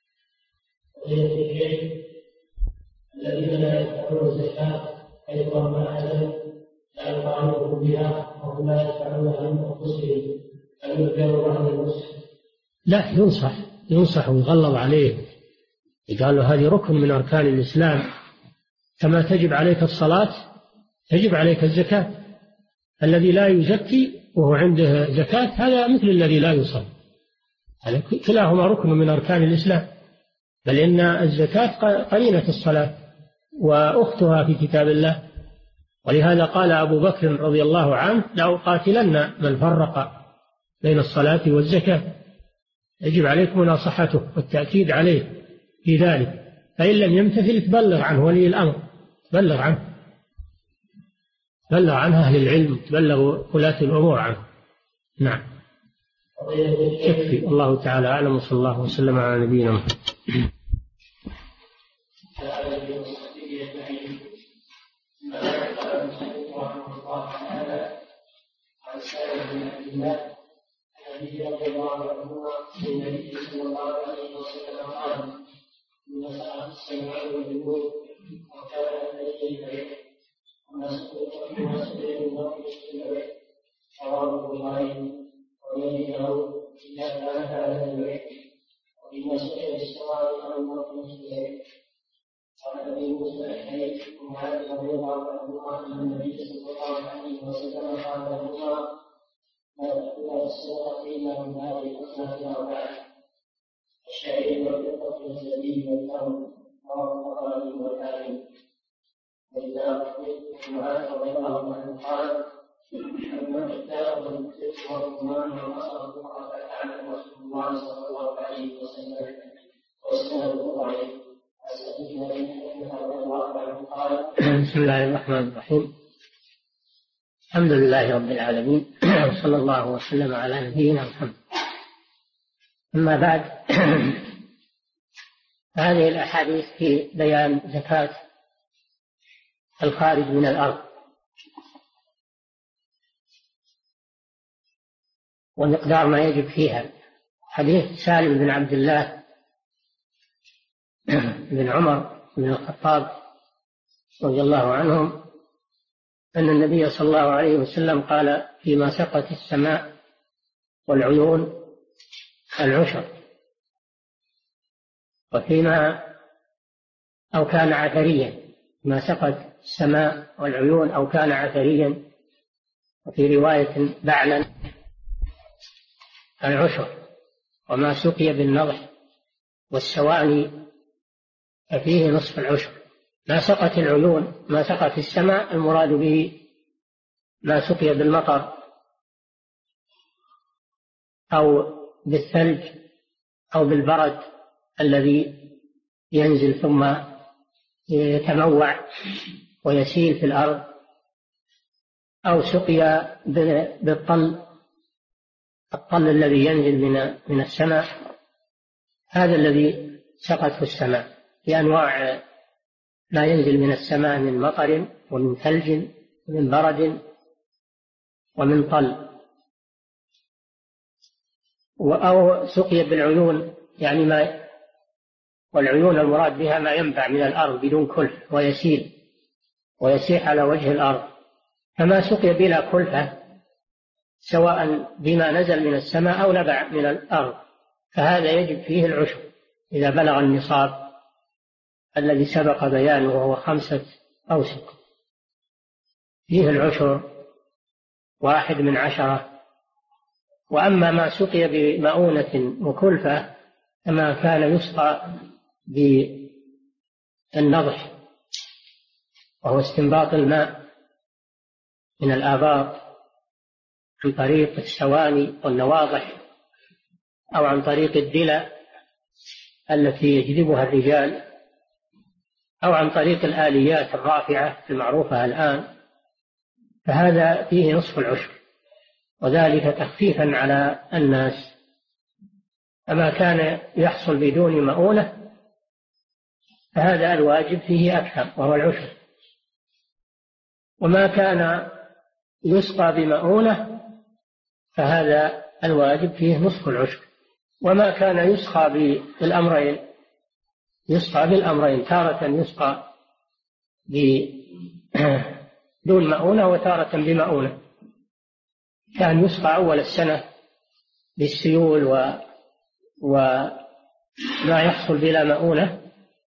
C: الذين لا يدفعون الزكاة حيث ما أحدا لا يطالبهم بها وهم لا يدفعونها من أنفسهم، هل يذكر عن المسلم؟
B: لا، ينصح ويغلظ عليه، قال له هذه ركن من أركان الإسلام، كما تجب عليك الصلاة تجب عليك الزكاة. الذي لا يزكي وهو عنده زكاة هذا مثل الذي لا يصلي، هذا كلاهما ركن من أركان الإسلام، بل إن الزكاة قرينة الصلاة وأختها في كتاب الله. ولهذا قال أبو بكر رضي الله عنه: لأقاتلن من فرق بين الصلاة والزكاة. يجب عليك مناصحته والتأكيد عليه في ذلك، فإن لم يمتثل تبلغ عنه ولي الأمر، تبلغ عنه أهل العلم، تبلغ ولاة الأمور عنه. نعم. يكفي. الله تعالى أعلم، وصلى الله وسلم على نبينا محمد.
C: الذي رضي الله عنهما النبي صلى الله عليه وسلم قال: إن ساعة السماء والنور وكان الليل البيت وما سئل الله البيت رواه البخاري وروي له إذا كان هذا البيت وإن سئل السماء عن الله البيت. قال أبي موسى الأشعري وعن رضي الله عنهما أن النبي صلى الله عليه وسلم قال لهما: لا تأكل السماء إلا من هذه الأصناف الأربعة: الشعير والفضة والزبيب والثوم، رواه البخاري والحاكم. وإذا أخبرت معاذ رضي الله عنه قال: أما الكتاب والمسك والرمان والبصر فقد أعلم رسول الله صلى الله عليه وسلم وسنده ضعيف.
B: بسم الله الرحمن الرحيم. الحمد لله رب العالمين، وصلى الله وسلم على نبينا محمد. أما بعد، هذه الأحاديث في بيان زكاة الخارج من الأرض ومقدار ما يجب فيها. حديث سالم بن عبد الله بن عمر بن الخطاب رضي الله عنهم أن النبي صلى الله عليه وسلم قال: فيما سقت السماء والعيون العشر، وفيما أو كان عثريا، ما سقت السماء والعيون أو كان عثريا، وفي رواية بعلا العشر، وما سقي بالنضح والسواني ففيه نصف العشر. ما سقت العيون، ما سقت السماء، المراد به ما سقي بالمطر أو بالثلج أو بالبرد الذي ينزل ثم يتموع ويسيل في الأرض، أو سقي بالطل، الطل الذي ينزل من السماء، هذا الذي سقته السماء بأنواع ما ينزل من السماء من مطر ومن ثلج ومن برد ومن طل. أو سقي بالعيون، يعني والعيون المراد بها ما ينبع من الأرض بدون كلف ويسيح على وجه الأرض. فما سقي بلا كلفة سواء بما نزل من السماء أو نبع من الأرض فهذا يجب فيه العشر إذا بلغ النصاب الذي سبق بيانه وهو 5 أوسق، فيه العشر 1/10. وأما ما سقي بمؤونة وكلفة كما كان يسقى بالنضح وهو استنباط الماء من الآبار عن طريق السواني والنواضح أو عن طريق الدلة التي يجلبها الرجال أو عن طريق الآليات الرافعة المعروفة الآن، فهذا فيه نصف العشر، وذلك تخفيفا على الناس. أما كان يحصل بدون مؤونة فهذا الواجب فيه أكثر وهو العشر. وما كان يسقى بمؤونة فهذا الواجب فيه نصف العشر. وما كان يسقى بالأمرين تارة يسقى بدون مؤونة وتارة بمؤونة، كان يسقى أول السنة بالسيول وما يحصل بلا مؤونة،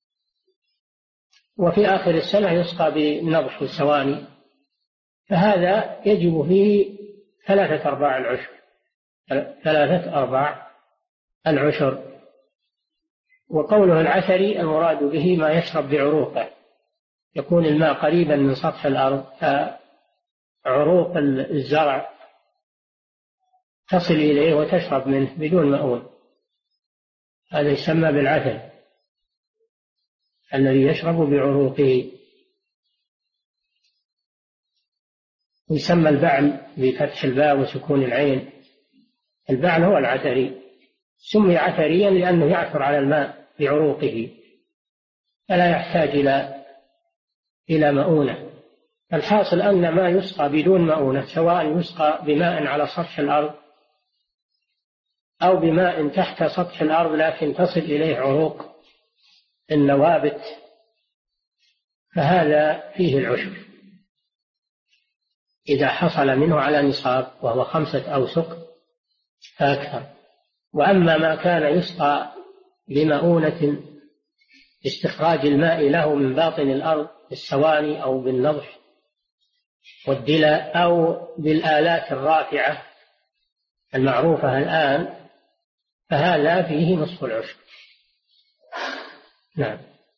B: وفي آخر السنة يسقى بالنضح والسواني، فهذا يجب فيه 3/4 العشر، 3/4 العشر. وقوله العثري المراد به ما يشرب بعروقه، يكون الماء قريبا من سطح الأرض فعروق الزرع تصل إليه وتشرب منه بدون مؤون، هذا يسمى بالعثر الذي يشرب بعروقه. ويسمى البعل بفتح الباء وسكون العين، البعل هو العثري، سمي عثريا لأنه يعثر على الماء بعروقه فلا يحتاج إلى مؤونة. الحاصل أن ما يسقى بدون مؤونة سواء يسقى بماء على سطح الأرض أو بماء تحت سطح الأرض لكن تصل إليه عروق النوابت فهذا فيه العشر إذا حصل منه على نصاب وهو 5 أوسق فأكثر. وأما ما كان يسقى بمؤونة استخراج الماء له من باطن الأرض بالسواني أو بالنضح والدلة أو بالآلات الرافعة المعروفة الآن فهذا فيه نصف العشر. نعم.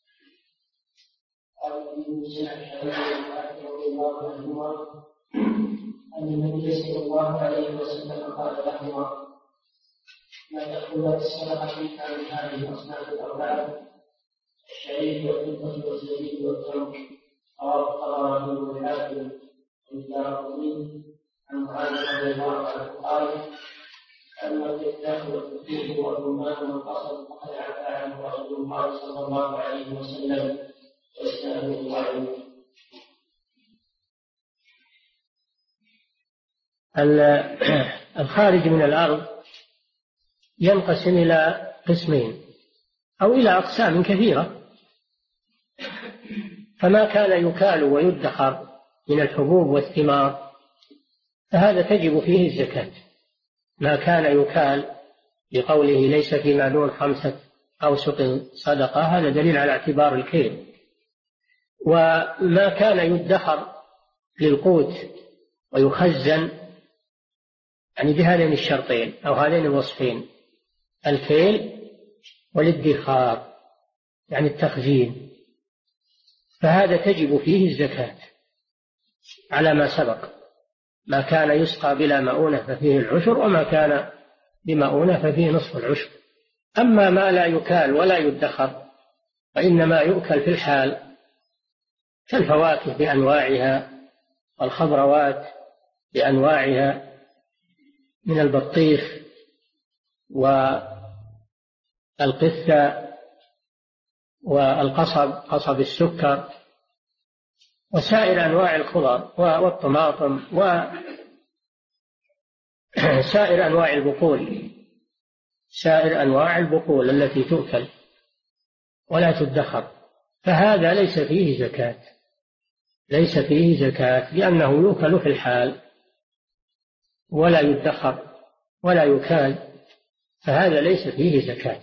C: أن النبي صلى الله عليه وسلم قال لهما: لا تأخذ الصدقة منها من هذه الأصناف الأربعة: الشعير والفضة والزبيب والتمر. رواه الطبراني والحاكم والدارقطني عن معاذ رضي الله عنه قال: أما الفتاة والتفيح والرمان والقصب فقد عفا عنه رسول الله صلى الله عليه وسلم وإسناده ضعيف.
B: الخارج من الأرض ينقسم إلى قسمين أو إلى أقسام كثيرة. فما كان يكال ويدخر من الحبوب والثمار فهذا تجب فيه الزكاة. ما كان يكال بقوله ليس فيما دون 5 أوسق صدقة هذا دليل على اعتبار الكيل. وما كان يدخر للقوت ويخزن يعني بهذين الشرطين أو هذين الوصفين: الكيل والادخار يعني التخزين، فهذا تجب فيه الزكاة على ما سبق. ما كان يسقى بلا مؤونة ففيه العشر، وما كان بمؤونة ففيه نصف العشر. أما ما لا يكال ولا يدخر فإنما يؤكل في الحال كالفواكه بأنواعها والخضروات بأنواعها من البطيخ والقثة والقصب، قصب السكر، وسائر أنواع الخضر والطماطم وسائر أنواع البقول، سائر أنواع البقول التي تؤكل ولا تدخر، فهذا ليس فيه زكاة، ليس فيه زكاة لأنه يؤكل في الحال ولا يدخر ولا يكال، فهذا ليس فيه زكاة.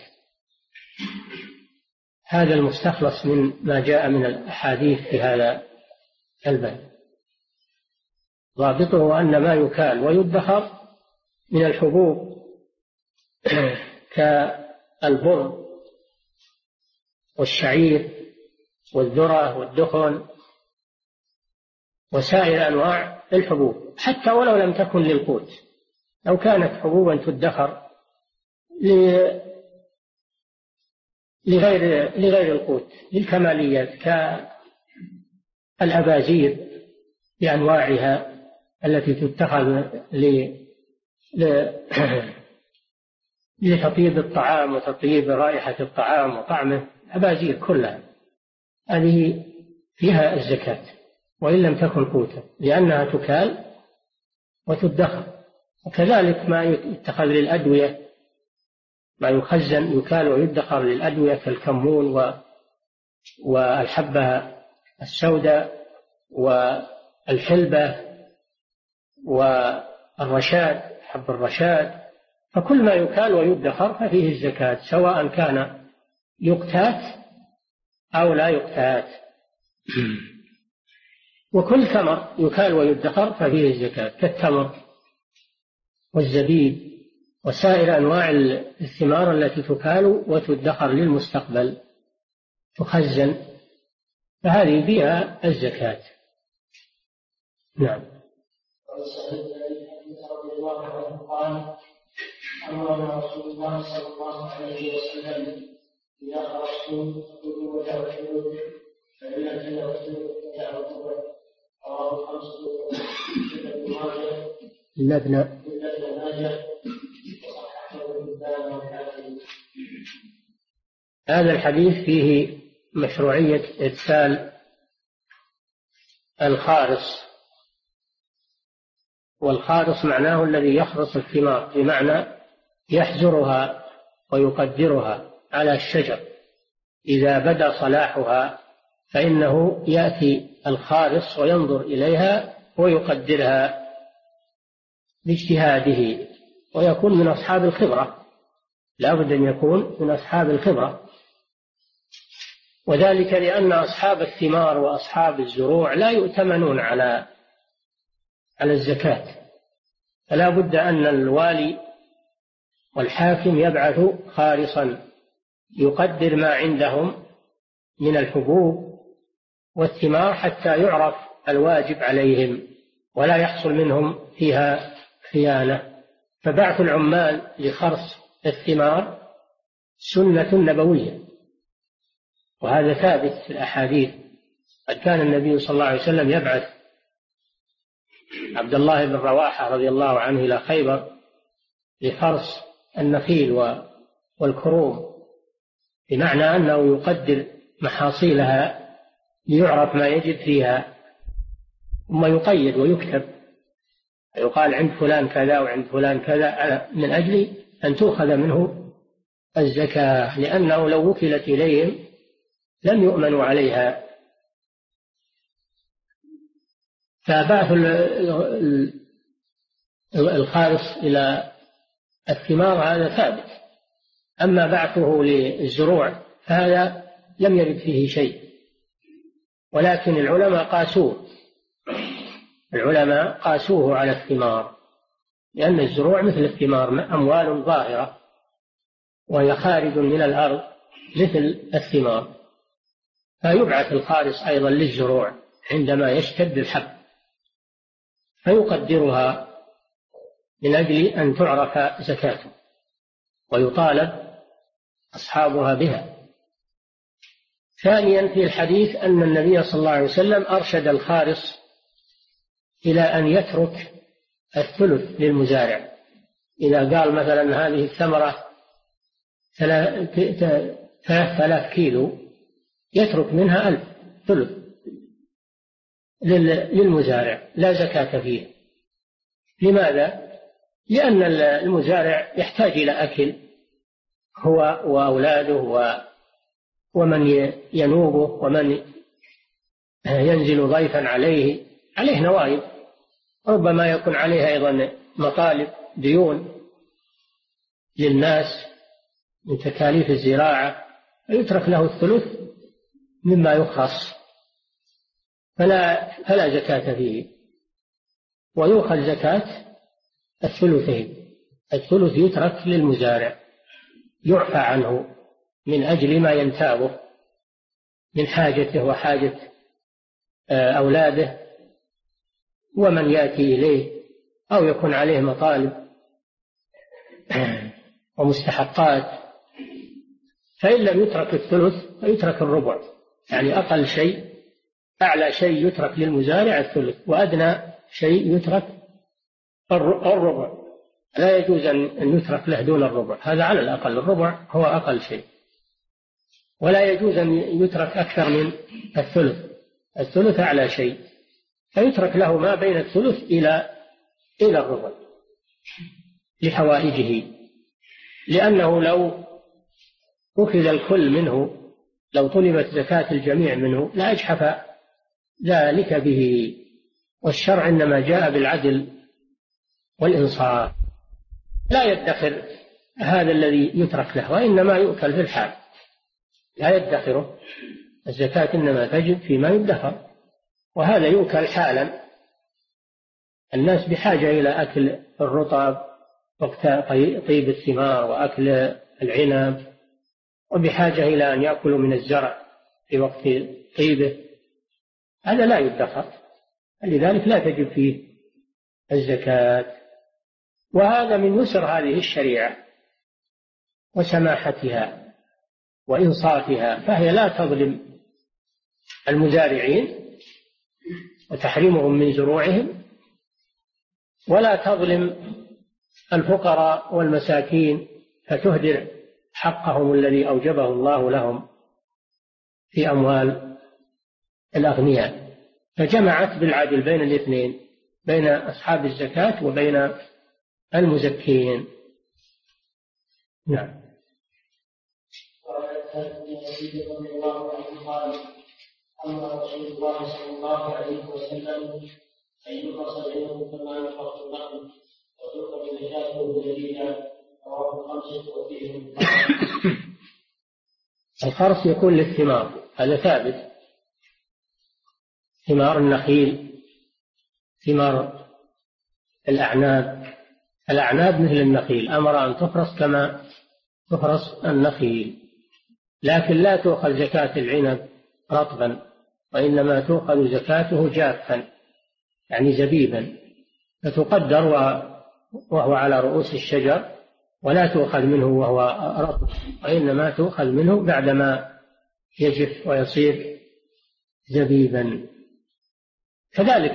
B: هذا المستخلص من ما جاء من الأحاديث في هذا الباب. ضابطه أن ما يكال ويدخر من الحبوب كالبر والشعير والذرة والدخن وسائر أنواع الحبوب، حتى ولو لم تكن للقوت، لو كانت حبوبا تدخر لغير القوت للكماليات كالأبازير بأنواعها التي تتخذ لتطيب الطعام وتطيب رائحة الطعام وطعمه، أبازير كلها هذه فيها الزكاة وإن لم تكن قوتا لأنها تكال وتدخر. وكذلك ما يتخذ للأدوية، ما يخزن يكال ويدخر للأدوية كالكمون والحبة السوداء والحلبة والرشاد، حب الرشاد، فكل ما يكال ويدخر ففيه الزكاة سواء كان يقتات أو لا يقتات. وكل ثمر يكال ويدخر ففيه الزكاة كالتمر والزبيب وسائر أنواع الثمار التي تكال وتدخر للمستقبل تخزن، فهذه فيها الزكاة. نعم.
C: رضي الله عنه قال: أمرنا رسول الله صلى الله عليه وسلم إذا خرجتم فكلوا وتوكلوا فإن لم تتوكلوا فتعبدوا. رواه الخمسة إلا ابن ماجه وصححه الإمام والحاكم.
B: هذا الحديث فيه مشروعية إرسال الخارص، والخارص معناه الذي يخرص الثمار، بمعنى يحزرها ويقدرها على الشجر، إذا بدا صلاحها فإنه يأتي الخارص وينظر إليها ويقدرها باجتهاده، ويكون من أصحاب الخبرة، لا بد أن يكون من أصحاب الخبرة، وذلك لأن أصحاب الثمار وأصحاب الزروع لا يؤتمنون على الزكاة، فلا بد أن الوالي والحاكم يبعث خارصا يقدر ما عندهم من الحبوب والثمار حتى يعرف الواجب عليهم ولا يحصل منهم فيها خيانة. فبعث العمال لخرص الثمار سنة نبوية، وهذا ثابت في الأحاديث. قد كان النبي صلى الله عليه وسلم يبعث عبد الله بن رواحة رضي الله عنه إلى خيبر لخرص النخيل والكروم، بمعنى أنه يقدر محاصيلها ليعرف ما يجب فيها، ثم يقيد ويكتب، يقال عند فلان كذا وعند فلان كذا، من أجل أن تؤخذ منه الزكاة، لأنه لو وكلت إليهم لم يؤمنوا عليها. فبعث الخارص إلى الثمار هذا ثابت، أما بعثه للزروع فهذا لم يرد فيه شيء، ولكن العلماء قاسوه على الثمار، لأن الزروع مثل الثمار أموال ظاهرة وهي خارج من الأرض مثل الثمار، فيبعث الخارص أيضا للزروع عندما يشتد الحب فيقدرها من أجل أن تعرف زكاته. ويطالب أصحابها بها. ثانيا في الحديث أن النبي صلى الله عليه وسلم أرشد الخارص إلى أن يترك الثلث للمزارع. إذا قال مثلا هذه الثمرة 3000 كيلو يترك منها 1000 ثلث للمزارع لا زكاة فيه. لماذا؟ لأن المزارع يحتاج إلى أكل هو وأولاده ومن ينوبه ومن ينزل ضيفا عليه نوائب، ربما يكون عليه أيضا مطالب ديون للناس من تكاليف الزراعة، فيترك له الثلث مما يخص فلا زكاة فيه، ويؤخذ زكاة الثلثين. الثلث يترك للمزارع يعفى عنه من أجل ما ينتابه من حاجته وحاجة أولاده ومن يأتي إليه، أو يكون عليه مطالب ومستحقات. فإن لم يترك الثلث فيترك الربع، يعني أقل شيء أعلى شيء يترك للمزارع الثلث، وأدنى شيء يترك الربع. لا يجوز أن يترك له دون الربع، هذا على الأقل، الربع هو أقل شيء. ولا يجوز أن يترك أكثر من الثلث، الثلث أعلى شيء، فيترك له ما بين الثلث إلى الربع لحوائجه. لأنه لو أخذ الكل منه، لو طلبت زكاة الجميع منه لأجحف ذلك به. والشرع إنما جاء بالعدل والإنصاف، لا يدخر هذا الذي يترك له، وإنما يؤكل في الحال، لا يدخره. الزكاة إنما تجب فيما يدخر، وهذا يؤكل حالا. الناس بحاجة إلى أكل الرطب وقت طيب الثمار، وأكل العنب، وبحاجة إلى أن يأكلوا من الزرع في وقت طيبه، هذا لا يدخر، لذلك لا تجب فيه الزكاة. وهذا من يسر هذه الشريعة وسماحتها وإنصافها، فهي لا تظلم المزارعين وتحرمهم من زروعهم، ولا تظلم الفقراء والمساكين فتهدر حقهم الذي أوجبه الله لهم في أموال الأغنياء. فجمعت بالعدل بين الاثنين، بين أصحاب الزكاة وبين المزكين. نعم.
C: رضي الله عنه قال: أمر رسول الله صلى الله عليه وسلم أن يخلص العلم كما يخلص النقل وتؤخذ زكاته جديدا. رواه الخمسة وفيه
B: الخرص يكون للثمار، هذا ثابت، ثمار النخيل، ثمار الأعناب مثل النخيل، أمر أن تخرص كما تخرص النخيل، لكن لا تؤخذ زكاة العنب رطبا، وإنما تؤخذ زكاته جافا يعني زبيبا، فتقدر وهو على رؤوس الشجر، ولا تؤخذ منه وهو رطب، وإنما تؤخذ منه بعدما يجف ويصير زبيبا. كذلك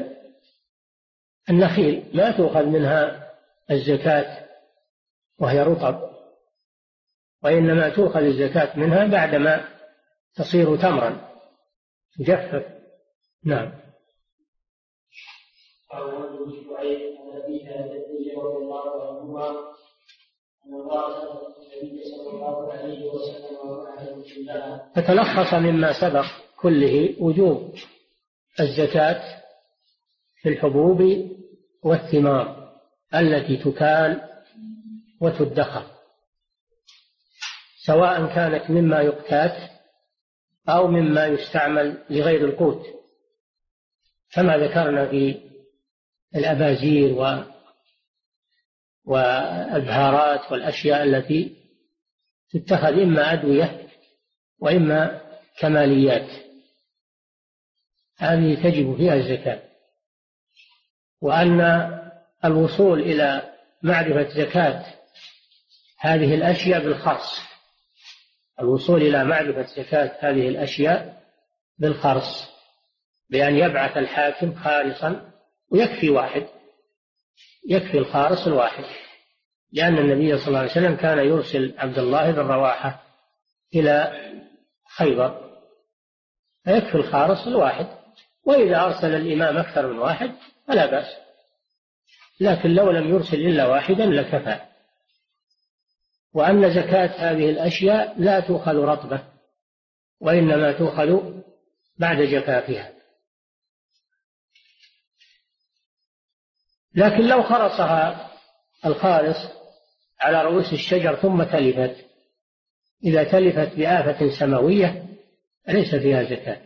B: النخيل لا تؤخذ منها الزكاة وهي رطب، وإنما تؤخذ الزكاة منها بعدما تصير تمرا تجفف. نعم. فتلخص مما سبق كله وجوب الزكاة في الحبوب والثمار التي تكال وتدخر، سواء كانت مما يقتات أو مما يستعمل لغير القوت، كما ذكرنا في الأبازير والبهارات والأشياء التي تتخذ إما أدوية وإما كماليات، هذه تجب فيها الزكاة. وأن الوصول إلى معرفة زكاة هذه الأشياء بالخرص، الوصول إلى معرفة زكاة هذه الأشياء بالخرص، بأن يبعث الحاكم خالصا، ويكفي واحد، يكفي الخارص الواحد، لأن النبي صلى الله عليه وسلم كان يرسل عبد الله بن رواحة إلى خيبر، فيكفي الخارص الواحد، وإذا أرسل الإمام أكثر من واحد فلا بأس، لكن لو لم يرسل إلا واحدا لكفى. وأن زكاة هذه الأشياء لا تؤخذ رطبة، وإنما تؤخذ بعد جفافها. لكن لو خرصها الخالص على رؤوس الشجر ثم تلفت، إذا تلفت بآفة سماوية ليس فيها زكاة،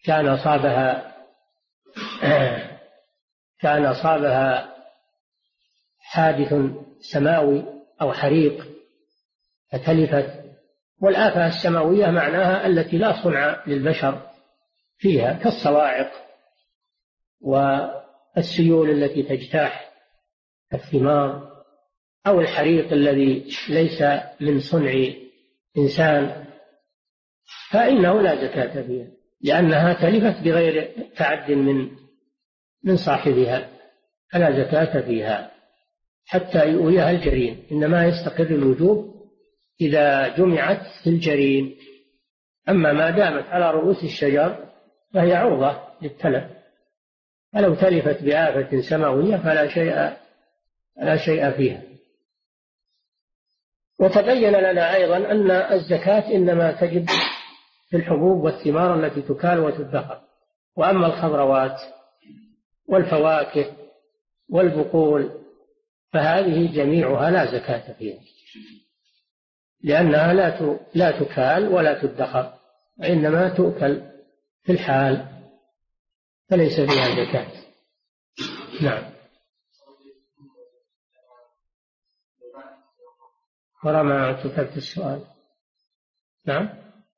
B: كان أصابها حادث سماوي أو حريق فتلفت، والآفة السماوية معناها التي لا صنع للبشر فيها، كالصواعق والسيول التي تجتاح الثمار، أو الحريق الذي ليس من صنع إنسان، فإنه لا زكاة فيها، لأنها تلفت بغير تعد من صاحبها، فلا زكاة فيها حتى يؤويها الجرين، إنما يستقر الوجوب إذا جمعت في الجرين. أما ما دامت على رؤوس الشجر فهي عرضة للتلف، فلو تلفت بآفة سماوية فلا شيء فيها. وتبين لنا أيضا أن الزكاة إنما تجب في الحبوب والثمار التي تكال وتدخر، وأما الخضروات والفواكه والبقول فهذه جميعها لا زكاة فيها، لأنها لا تكال ولا تدخر، وإنما تؤكل في الحال، فليس فيها زكاة. نعم. ورا ما كتبت السؤال. نعم.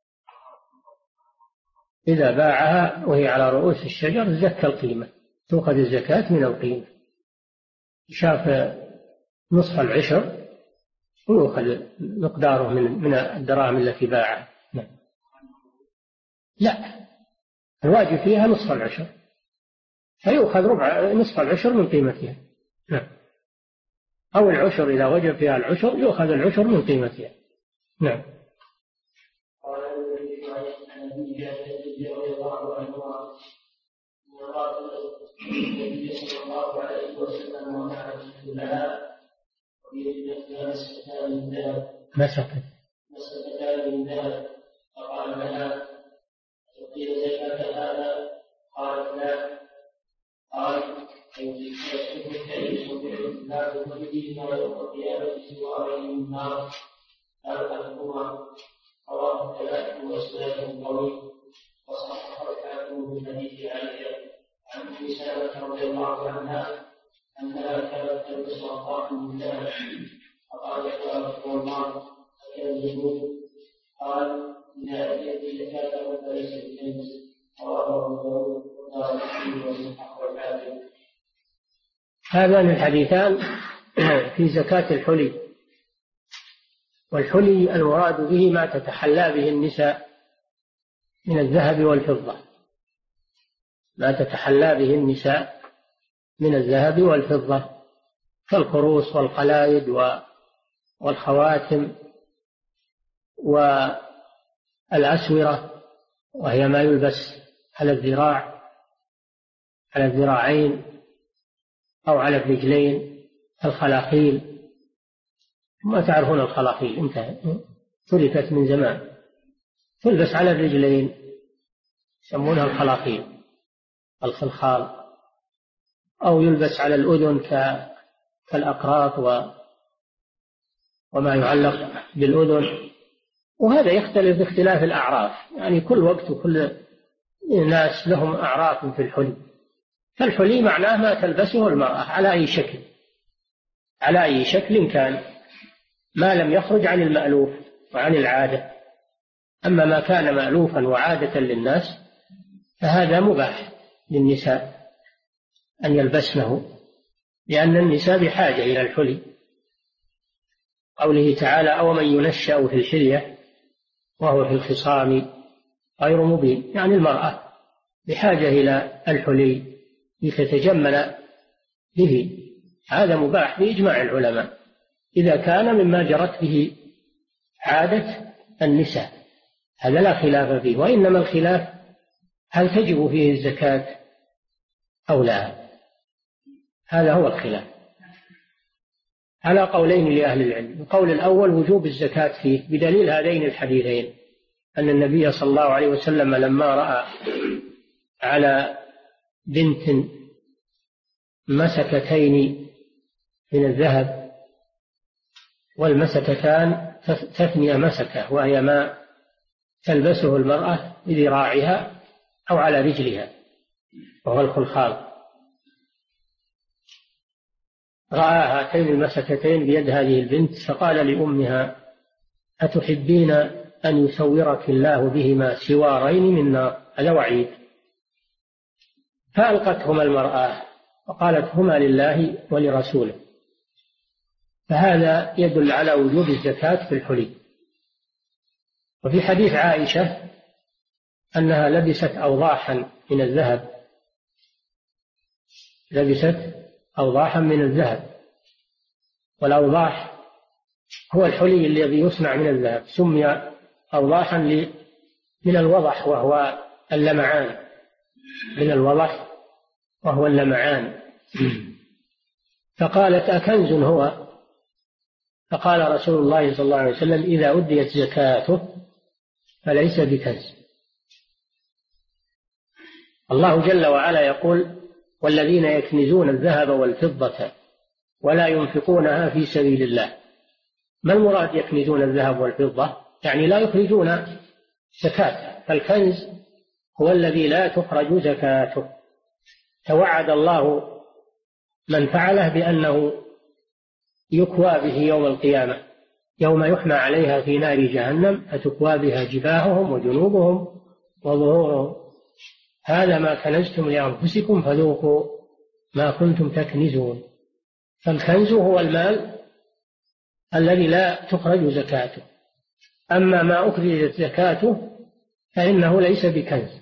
B: إذا باعها وهي على رؤوس الشجر زكى القيمة، تؤخذ الزكاة من القيمة، شاف نصف العشر ويؤخذ مقداره من الدراهم التي باعها. نعم. لا، الواجب فيها نصف العشر، فيؤخذ نصف العشر من قيمتها. نعم. أو العشر، إذا وجب فيها العشر يؤخذ العشر من قيمتها. نعم.
C: قال النبي رضي الله عنه النبي صلى الله عليه وسلم ومعه لها مسكتان من ذهب، فقال لها تؤتين زكاة هذا؟ قالت لا. قال يصبح كريم لا تؤتي ما يوم القيامة سوى من النار أربعهما. رواه الثلاثة وإسناده قوي، وصححه الحاكم من حديث عائشة عن أم سلمة رضي الله عنها أنها كانت تلبس أطراف من ذهب، فقالت يا رسول الله أكذبون؟ قال إذا أتيت زكاته فليس بكنز. رواه أبو داود والدارمي وصححه الحاكم.
B: هذان الحديثان في زكاة الحلي، والحلي المراد به ما تتحلى به النساء من الذهب والفضة، ما تتحلى به النساء من الذهب والفضة، كالخروص والقلايد والخواتم والأسورة، وهي ما يلبس على الذراع، على الذراعين أو على الرجلين، الخلاخيل. ما تعرفون الخلاخيل، انتهى، تركت من زمان، تلبس على الرجلين، يسمونها الخلاخيل، الخلخال، أو يلبس على الأذن كالأقراط وما يعلق بالأذن. وهذا يختلف باختلاف الأعراف، يعني كل وقت وكل ناس لهم أعراف في الحلي. فالحلي معناه ما تلبسه المرأة على أي شكل، على أي شكل كان، ما لم يخرج عن المألوف وعن العادة. أما ما كان مألوفا وعادة للناس فهذا مباح للنساء أن يلبسنه، لأن النساء بحاجة إلى الحلي. قوله تعالى أومن ينشأ في الحلية وهو في الخصام غير مبين، يعني المرأة بحاجة إلى الحلي لتتجمل به، هذا مباح بإجماع العلماء إذا كان مما جرت به عادة النساء، هذا لا خلاف فيه. وإنما الخلاف هل تجب فيه الزكاة أو لا، هذا هو الخلاف على قولين لأهل العلم. القول الأول وجوب الزكاة فيه بدليل هذين الحديثين، أن النبي صلى الله عليه وسلم لما رأى على بنت مسكتين من الذهب، والمسكتان تثني مسكة وهي ما تلبسه المرأة بذراعها أو على رجلها وهو الخلخال، رأى هاتين المسكتين بيد هذه البنت فقال لأمها أتحبين أن يسورك الله بهما سوارين من نار، هذا وعيد، فألقتهما المرأة وقالت هما لله ولرسوله، فهذا يدل على وجوب الزكاة في الحلي. وفي حديث عائشة أنها لبست أوضاحا من الذهب، لبست أوضاحا من الذهب، والأوضاح هو الحلي الذي يصنع من الذهب، سمي أوضاحا من الوضح وهو اللمعان، من الوضح وهو اللمعان. فقالت أكنز هو؟ فقال رسول الله صلى الله عليه وسلم إذا أديت زكاته فليس بكنز. الله جل وعلا يقول والذين يكنزون الذهب والفضة ولا ينفقونها في سبيل الله. ما المراد يكنزون الذهب والفضة؟ يعني لا يخرجون زكاة، فالكنز هو الذي لا تخرج زكاته. توعد الله من فعله بأنه يكوى به يوم القيامة، يوم يحمى عليها في نار جهنم فتكوى بها جباههم وجنوبهم وظهورهم، هذا ما كنزتم لأنفسكم فذوقوا ما كنتم تكنزون. فالكنز هو المال الذي لا تخرج زكاته، أما ما أخرجت زكاته فإنه ليس بكنز.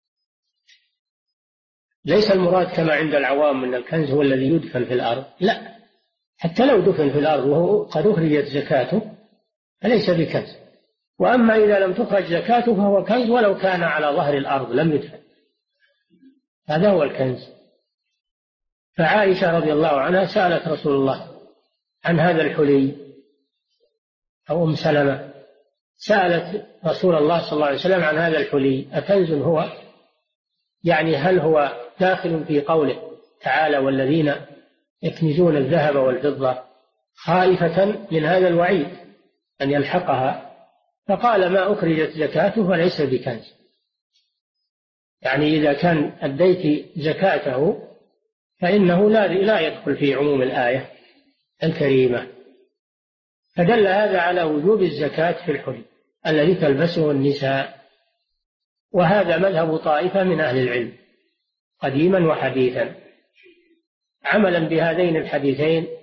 B: ليس المراد كما عند العوام من الكنز هو الذي يدفن في الأرض، لا، حتى لو دفن في الأرض وهو قد أخرجت زكاته فليس بكنز. وأما إذا لم تخرج زكاته فهو كنز ولو كان على ظهر الأرض لم يدفن، هذا هو الكنز. فعائشة رضي الله عنها سألت رسول الله عن هذا الحلي، أو أم سلمة سألت رسول الله صلى الله عليه وسلم عن هذا الحلي أكنز هو؟ يعني هل هو داخل في قوله تعالى والذين يكنزون الذهب والفضة، خائفة من هذا الوعيد أن يلحقها، فقال ما أخرجت زكاته فليس بكنز، يعني إذا كان أديت زكاته فإنه لا يدخل في عموم الآية الكريمة. فدل هذا على وجوب الزكاة في الحلي الذي تلبسه النساء، وهذا مذهب طائفة من أهل العلم قديما وحديثا، عملا بهذين الحديثين